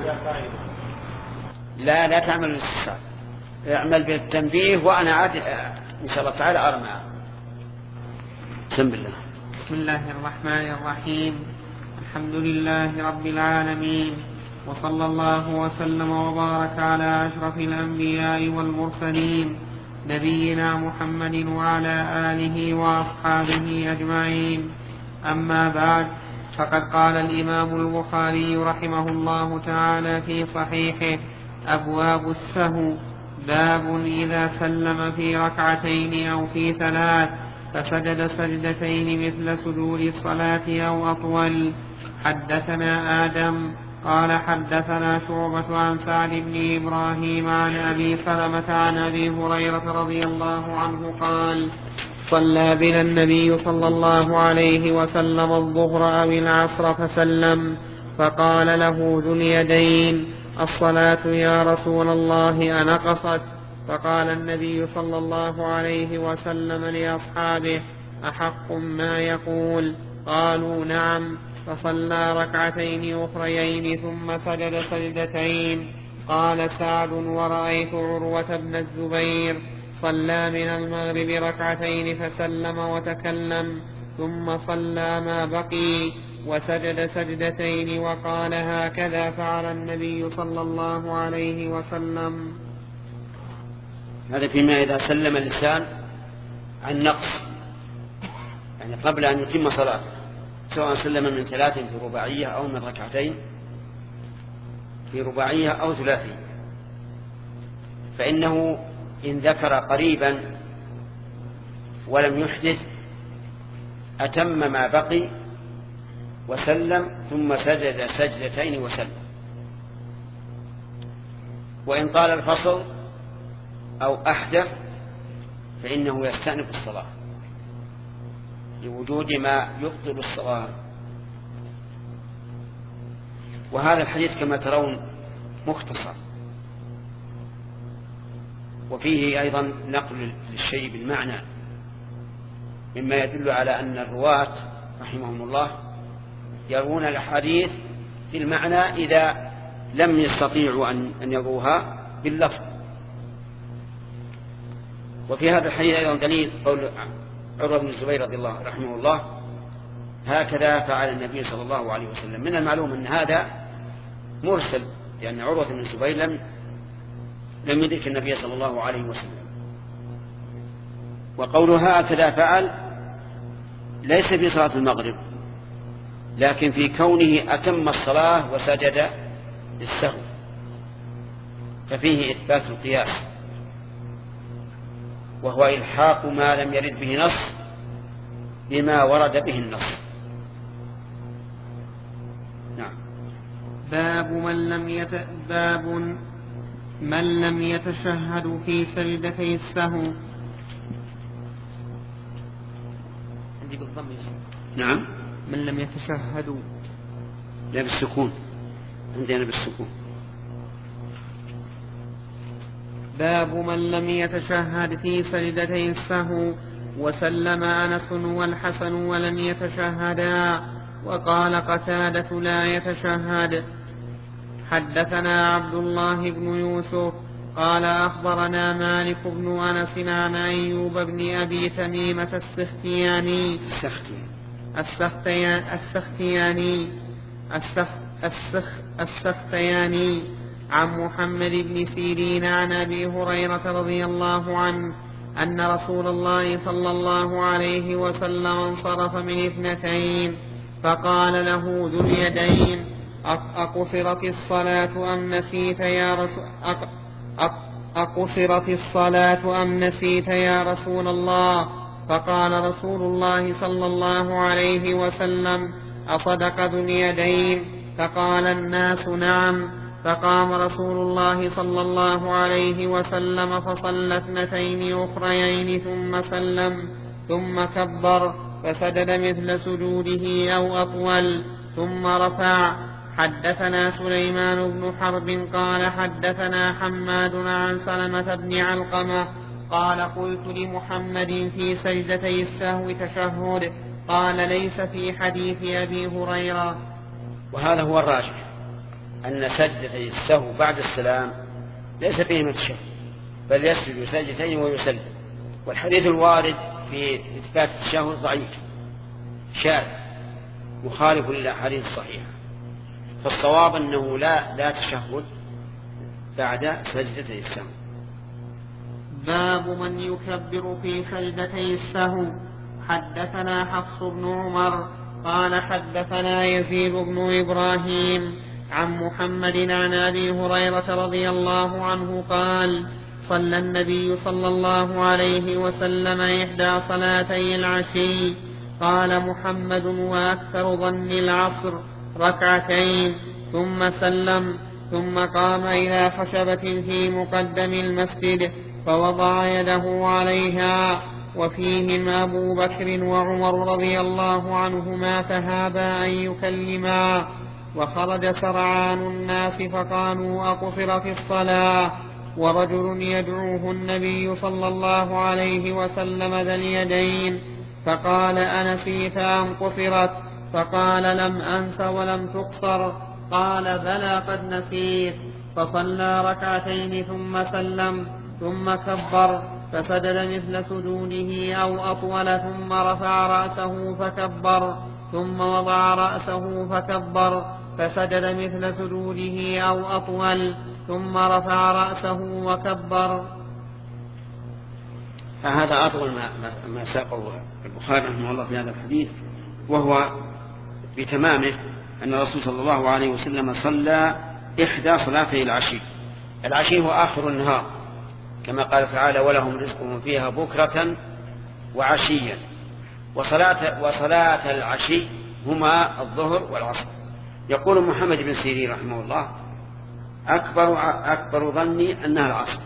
لا لا تعمل الاستفسار، اعمل بالتنبيه وأنا عاد إن شاء الله تعالى أرى معه. بسم الله. بسم الله الرحمن الرحيم. الحمد لله رب العالمين، وصلى الله وسلم وبارك على أشرف الأنبياء والمرسلين نبينا محمد وعلى آله وأصحابه أجمعين. أما بعد، فقد قال الإمام البخاري رحمه الله تعالى في صحيحه: أبواب السهو. باب إذا سلم في ركعتين أو في ثلاث فسجد سجدتين مثل سجود الصلاة أو أطول. حدثنا آدم قال حدثنا شعبة عن سعد بن إبراهيم عن أبي سلمة عن أبي هريرة رضي الله عنه قال: صلى بنا النبي صلى الله عليه وسلم الظهر أو العصر فسلم، فقال له ذو اليدين: الصلاة يا رسول الله أنقصت؟ فقال النبي صلى الله عليه وسلم لأصحابه: أحق ما يقول؟ قالوا: نعم. فصلى ركعتين أخريين ثم سجد سجدتين. قال سعد: ورأيت عروة بن الزبير صلى من المغرب ركعتين فسلم وتكلم، ثم صلى ما بقي وسجد سجدتين وقال: هكذا فعل النبي صلى الله عليه وسلم. هذا فيما إذا سلم اللسان عن نقص، يعني قبل أن يتم صلاته، سواء سلم من ثلاث في رباعية أو من ركعتين في رباعية أو ثلاثية، فإنه إن ذكر قريبا ولم يحدث أتم ما بقي وسلم ثم سجد سجدتين وسلم. وإن طال الفصل أو أحدث فإنه يستأنف الصلاة لوجود ما يبطل الصلاة. وهذا الحديث كما ترون مختصر، وفيه أيضا نقل للشيء بالمعنى، مما يدل على أن الرواة رحمهم الله يروون الحديث في المعنى إذا لم يستطيعوا أن يروها باللفظ. وفي هذا الحديث أيضا دليل قول عروة بن الزبير رضي الله رحمه الله: هكذا فعل النبي صلى الله عليه وسلم. من المعلوم أن هذا مرسل، لأن عروة بن الزبير لم لم يدرك النبي صلى الله عليه وسلم. وقوله هكذا فعل ليس في صلاة المغرب، لكن في كونه أتم الصلاة وسجد للسهو، ففيه إثبات القياس، وهو إلحاق ما لم يرد به نص بما ورد به النص. نعم. باب من لم يت... باب من لم يتشهد في سجدتي السهو. عندي بالضم. نعم. من لم يتشهد. لا بالسكون، عندي أنا بالسكون. باب من لم يتشهد في سجدتي السهو. وسلم أنس والحسن ولم يتشهدا، وقال قتادة: لا يتشهد. حدثنا عبد الله بن يوسف قال أخبرنا مالك بن أنس عن أيوب بن أبي تميمة السختياني السختياني السختياني عن محمد بن سيرين عن أبي هريرة رضي الله عنه أن رسول الله صلى الله عليه وسلم انصرف من اثنتين فقال له ذو اليدين: أقصرت الصلاة أم نسيت يا رسول أقصرت الصلاة أم نسيت يا رسول الله؟ فقال رسول الله صلى الله عليه وسلم: أصدق ذو اليدين؟ فقال الناس: نعم. فقام رسول الله صلى الله عليه وسلم فصلى اثنتين أخريين ثم سلم، ثم كبر فسجد مثل سجوده أو أطول، ثم رفع. حدثنا سليمان بن حرب قال حدثنا حماد عن سلمة بن علقمة قال: قلت لمحمد في سجدتي السهو تشهد؟ قال: ليس في حديث أبي هريرة. وهذا هو الراجح، أن سجدتي السهو بعد السلام ليس فيهما تشهد، بل يسجد سجدتين ويسلم. والحديث الوارد في إثبات التشهد ضعيف شاذ مخالف للأحاديث الصحيحة. فالصواب أنه لا لا تشهد بعد سجدتي السهو. باب من يكبر في سجدتي السهو. حدثنا حفص بن عمر قال حدثنا يزيد بن إبراهيم عن محمد عن أبي هريرة رضي الله عنه قال صلى النبي صلى الله عليه وسلم إحدى صلاتي العشي. قال محمد وأكثر ظن العصر ركعتين ثم سلم، ثم قام إلى خشبة في مقدم المسجد فوضع يده عليها، وفيهم أبو بكر وعمر رضي الله عنهما فهابا أن يكلما، وخرج سرعان الناس فقالوا أقصر في الصلاة، ورجل يدعوه النبي صلى الله عليه وسلم ذا اليدين فقال أنسيت أم قصرت؟ فقال لم أنس ولم تقصر. قال بلى قد نسيت. فصلى ركعتين ثم سلم، ثم كبر فسجد مثل سجوده أو أطول، ثم رفع رأسه فكبر، ثم وضع رأسه فكبر فسجد مثل سجوده أو أطول، ثم رفع رأسه وكبر. فهذا أطول ما, ما ساقه البخاري رحمه الله في هذا الحديث، وهو بتمامه أن الرسول صلى الله عليه وسلم صلى إحدى صلاتي العشي. العشي هو آخر النهار كما قال تعالى ولهم رزقهم فيها بكرة وعشيا، وصلاة, وصلاة العشي هما الظهر والعصر. يقول محمد بن سيرين رحمه الله أكبر, أكبر ظني أنها العصر،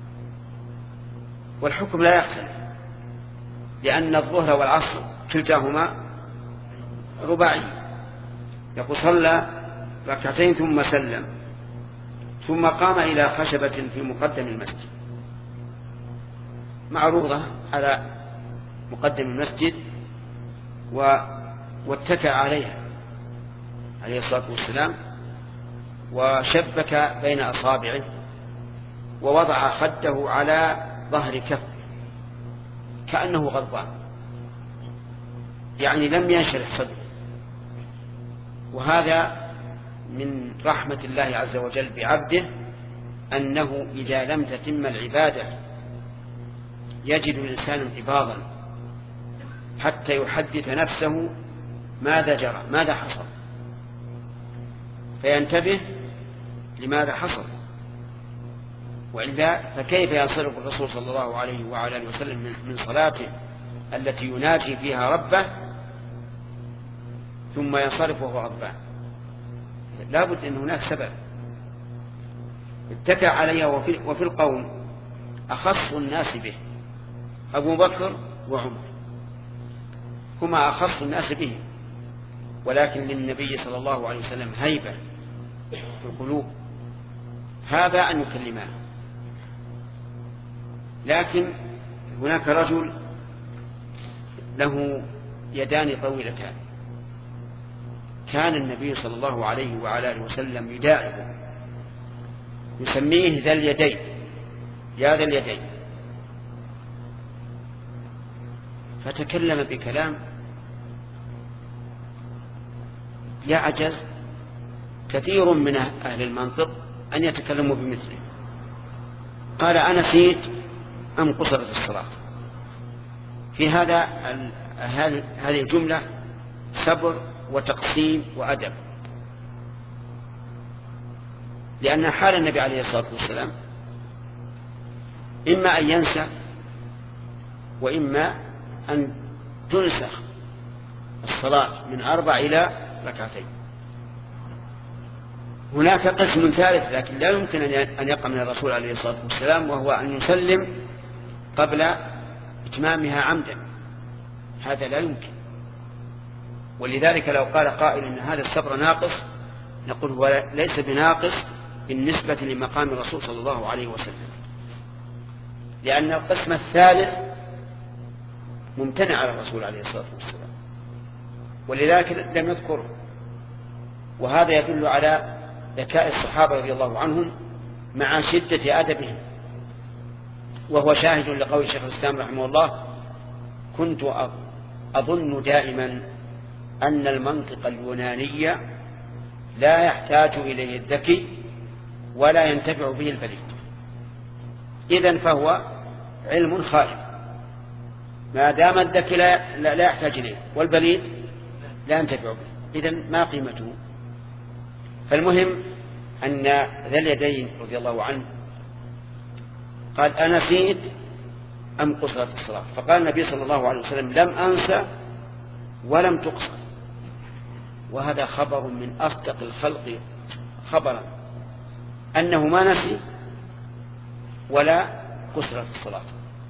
والحكم لا يختلف لأن الظهر والعصر كلتاهما رباعي. يقول صلى ركعتين ثم سلم، ثم قام إلى خشبة في مقدم المسجد معروضة على مقدم المسجد واتكأ عليها عليه الصلاة والسلام، وشبك بين أصابعه ووضع خده على ظهر كفه كأنه غضبان، يعني لم ينشرح صدره. وهذا من رحمة الله عز وجل بعبده أنه إذا لم تتم العبادة يجد الإنسان انقباضا حتى يحدث نفسه ماذا جرى ماذا حصل، فينتبه لماذا حصل. وإلا فكيف ينصرف الرسول صلى الله عليه وعلى آله وسلم من صلاته التي يناجي فيها ربه ثم ينصرف وهو غضبان؟ لا بد أن هناك سبب. اتكى عليها. وفي, وفي القوم أخص الناس به أبو بكر وعمر، هما أخص الناس به، ولكن للنبي صلى الله عليه وسلم هيبة في القلوب هذا أن يكلماه. لكن هناك رجل له يدان طويلتان كان النبي صلى الله عليه وعلى آله وسلم يداعبه يسميه ذا اليدين، يا ذا اليدين، فتكلم بكلام يعجز كثير من أهل المنطق أن يتكلموا بمثله. قال أنسيت أم قصرت الصلاة؟ في هذا هذه الجملة صبر وتقسيم وأدب، لأن حال النبي عليه الصلاة والسلام إما أن ينسى وإما أن تنسخ الصلاة من أربع إلى ركعتين. هناك قسم ثالث لكن لا يمكن أن يقع من الرسول عليه الصلاة والسلام، وهو أن يسلم قبل إتمامها عمدا، هذا لا يمكن. ولذلك لو قال قائل إن هذا الصبر ناقص نقول هو ليس بناقص بالنسبة لمقام الرسول صلى الله عليه وسلم، لأن القسم الثالث ممتنع على الرسول عليه الصلاة والسلام ولذلك لم يذكره. وهذا يدل على ذكاء الصحابة رضي الله عنهم مع شدة أدبهم، وهو شاهد لقول شيخ الإسلام رحمه الله كنت أظن دائما أن المنطق اليوناني لا يحتاج إليه الذكي ولا ينتفع به البليد. إذن فهو علم خائف ما دام الذكي لا, لا يحتاج إليه والبليد لا ينتفع به، إذن ما قيمته؟ فالمهم أن ذا اليدين رضي الله عنه قال أنسيت أم قصرت الصلاة؟ فقال النبي صلى الله عليه وسلم لم أنسى ولم تقصر. وهذا خبر من أصدق الخلق خبرا أنه ما نسي ولا قصرت الصلاة.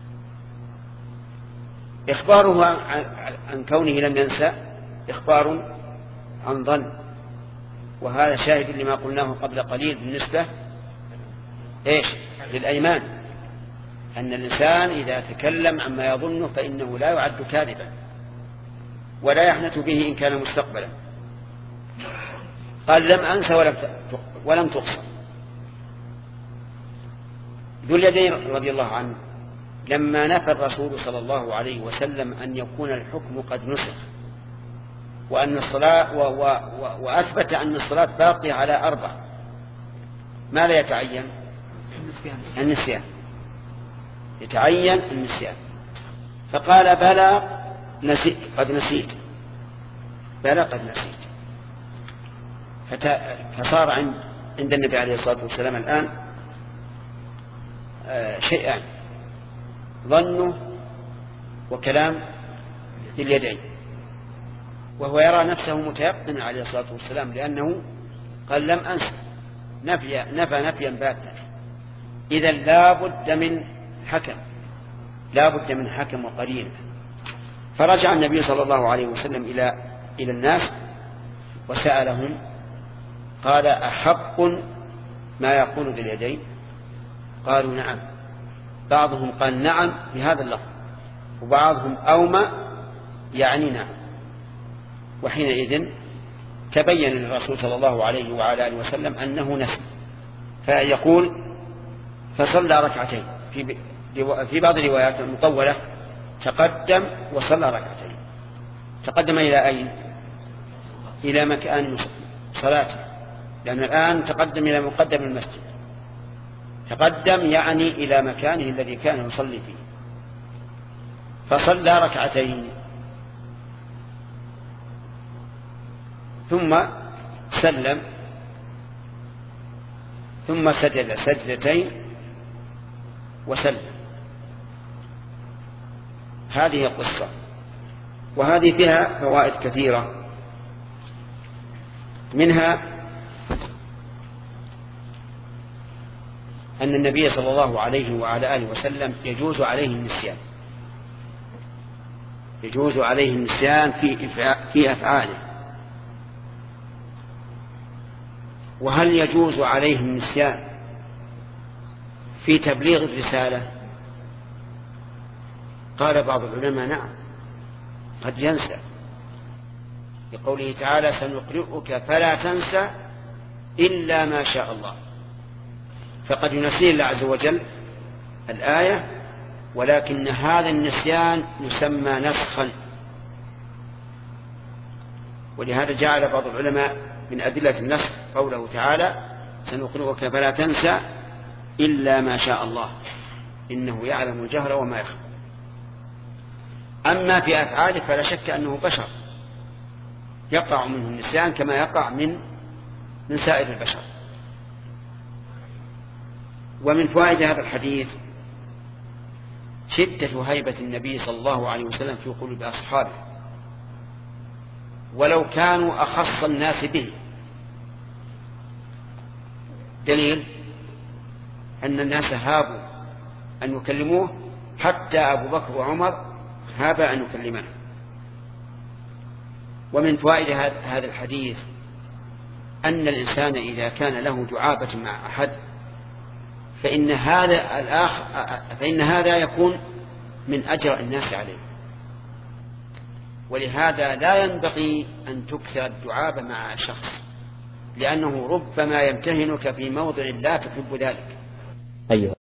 إخباره عن كونه لم ينسى إخبار عن ظن، وهذا شاهد لما قلناه قبل قليل بالنسبة إيش للأيمان، أن الإنسان إذا تكلم عما يظنه فإنه لا يعد كاذبا ولا يحنث به إن كان مستقبلا. قال لم أنسى ولم تقصر. ذو اليدين رضي الله عنه لما نفى الرسول صلى الله عليه وسلم أن يكون الحكم قد نسخ وأن الصلاة و و و وأثبت أن الصلاة باقية على أربع، ماذا يتعين؟ النسيان، يتعين النسيان. فقال بلى نسيت قد نسيت بلى قد نسيت. فصار عند عند النبي عليه الصلاة والسلام الآن شيئان، ظنه وكلام باليدين، وهو يرى نفسه متيقنا عليه الصلاة والسلام لأنه قال لم أنسى نفي نفى نفيا باتا. إذا لا بد من حكم لا بد من حكم وقرين. فرجع النبي صلى الله عليه وسلم إلى إلى الناس وسألهم قال أحق ما يقول ذي اليدين؟ قالوا نعم. بعضهم قال نعم بهذا اللفظ وبعضهم أوما يعني نعم. وحينئذ تبين للرسول صلى الله عليه وعلى آله وسلم أنه نسي، فيقول فصلى ركعتين. في في بعض الروايات المطولة تقدم وصلى ركعتين. تقدم إلى أين؟ إلى مكان صلاته، لأن الآن تقدم إلى مقدم المسجد. تقدم يعني إلى مكانه الذي كان يصلي فيه، فصلى ركعتين ثم سلم ثم سجد سجدتين وسلم. هذه قصة، وهذه فيها فوائد كثيرة، منها أن النبي صلى الله عليه وعلى آله وسلم يجوز عليه النسيان يجوز عليه النسيان في في أفعاله. وهل يجوز عليه النسيان في تبليغ الرسالة؟ قال بعض العلماء نعم، قد ينسى، لقوله تعالى سنقرئك فلا تنسى إلا ما شاء الله. فقد ينسيه الله عز وجل الآية، ولكن هذا النسيان يسمى نسخا. ولهذا جعل بعض العلماء من أدلة النسخ قوله تعالى سنقرئك فلا تنسى إلا ما شاء الله إنه يعلم الجهر وما يخفى. أما في أفعاله فلا شك أنه بشر يقع منه النسيان كما يقع من من سائر البشر. ومن فوائد هذا الحديث شدة هيبة النبي صلى الله عليه وسلم في قلوب أصحابه، ولو كانوا أخص الناس به. دليل أن الناس هابوا أن يكلموه، حتى أبو بكر وعمر هابا أن يكلمه. ومن فوائد هذا الحديث أن الإنسان إذا كان له دعابة مع أحد فإن هذا الآخر فإن هذا يكون من أجرأ الناس عليه. ولهذا لا ينبغي أن تكثر الدعابة مع شخص، لأنه ربما يمتهنك في موضع لا تحب ذلك. أيوة.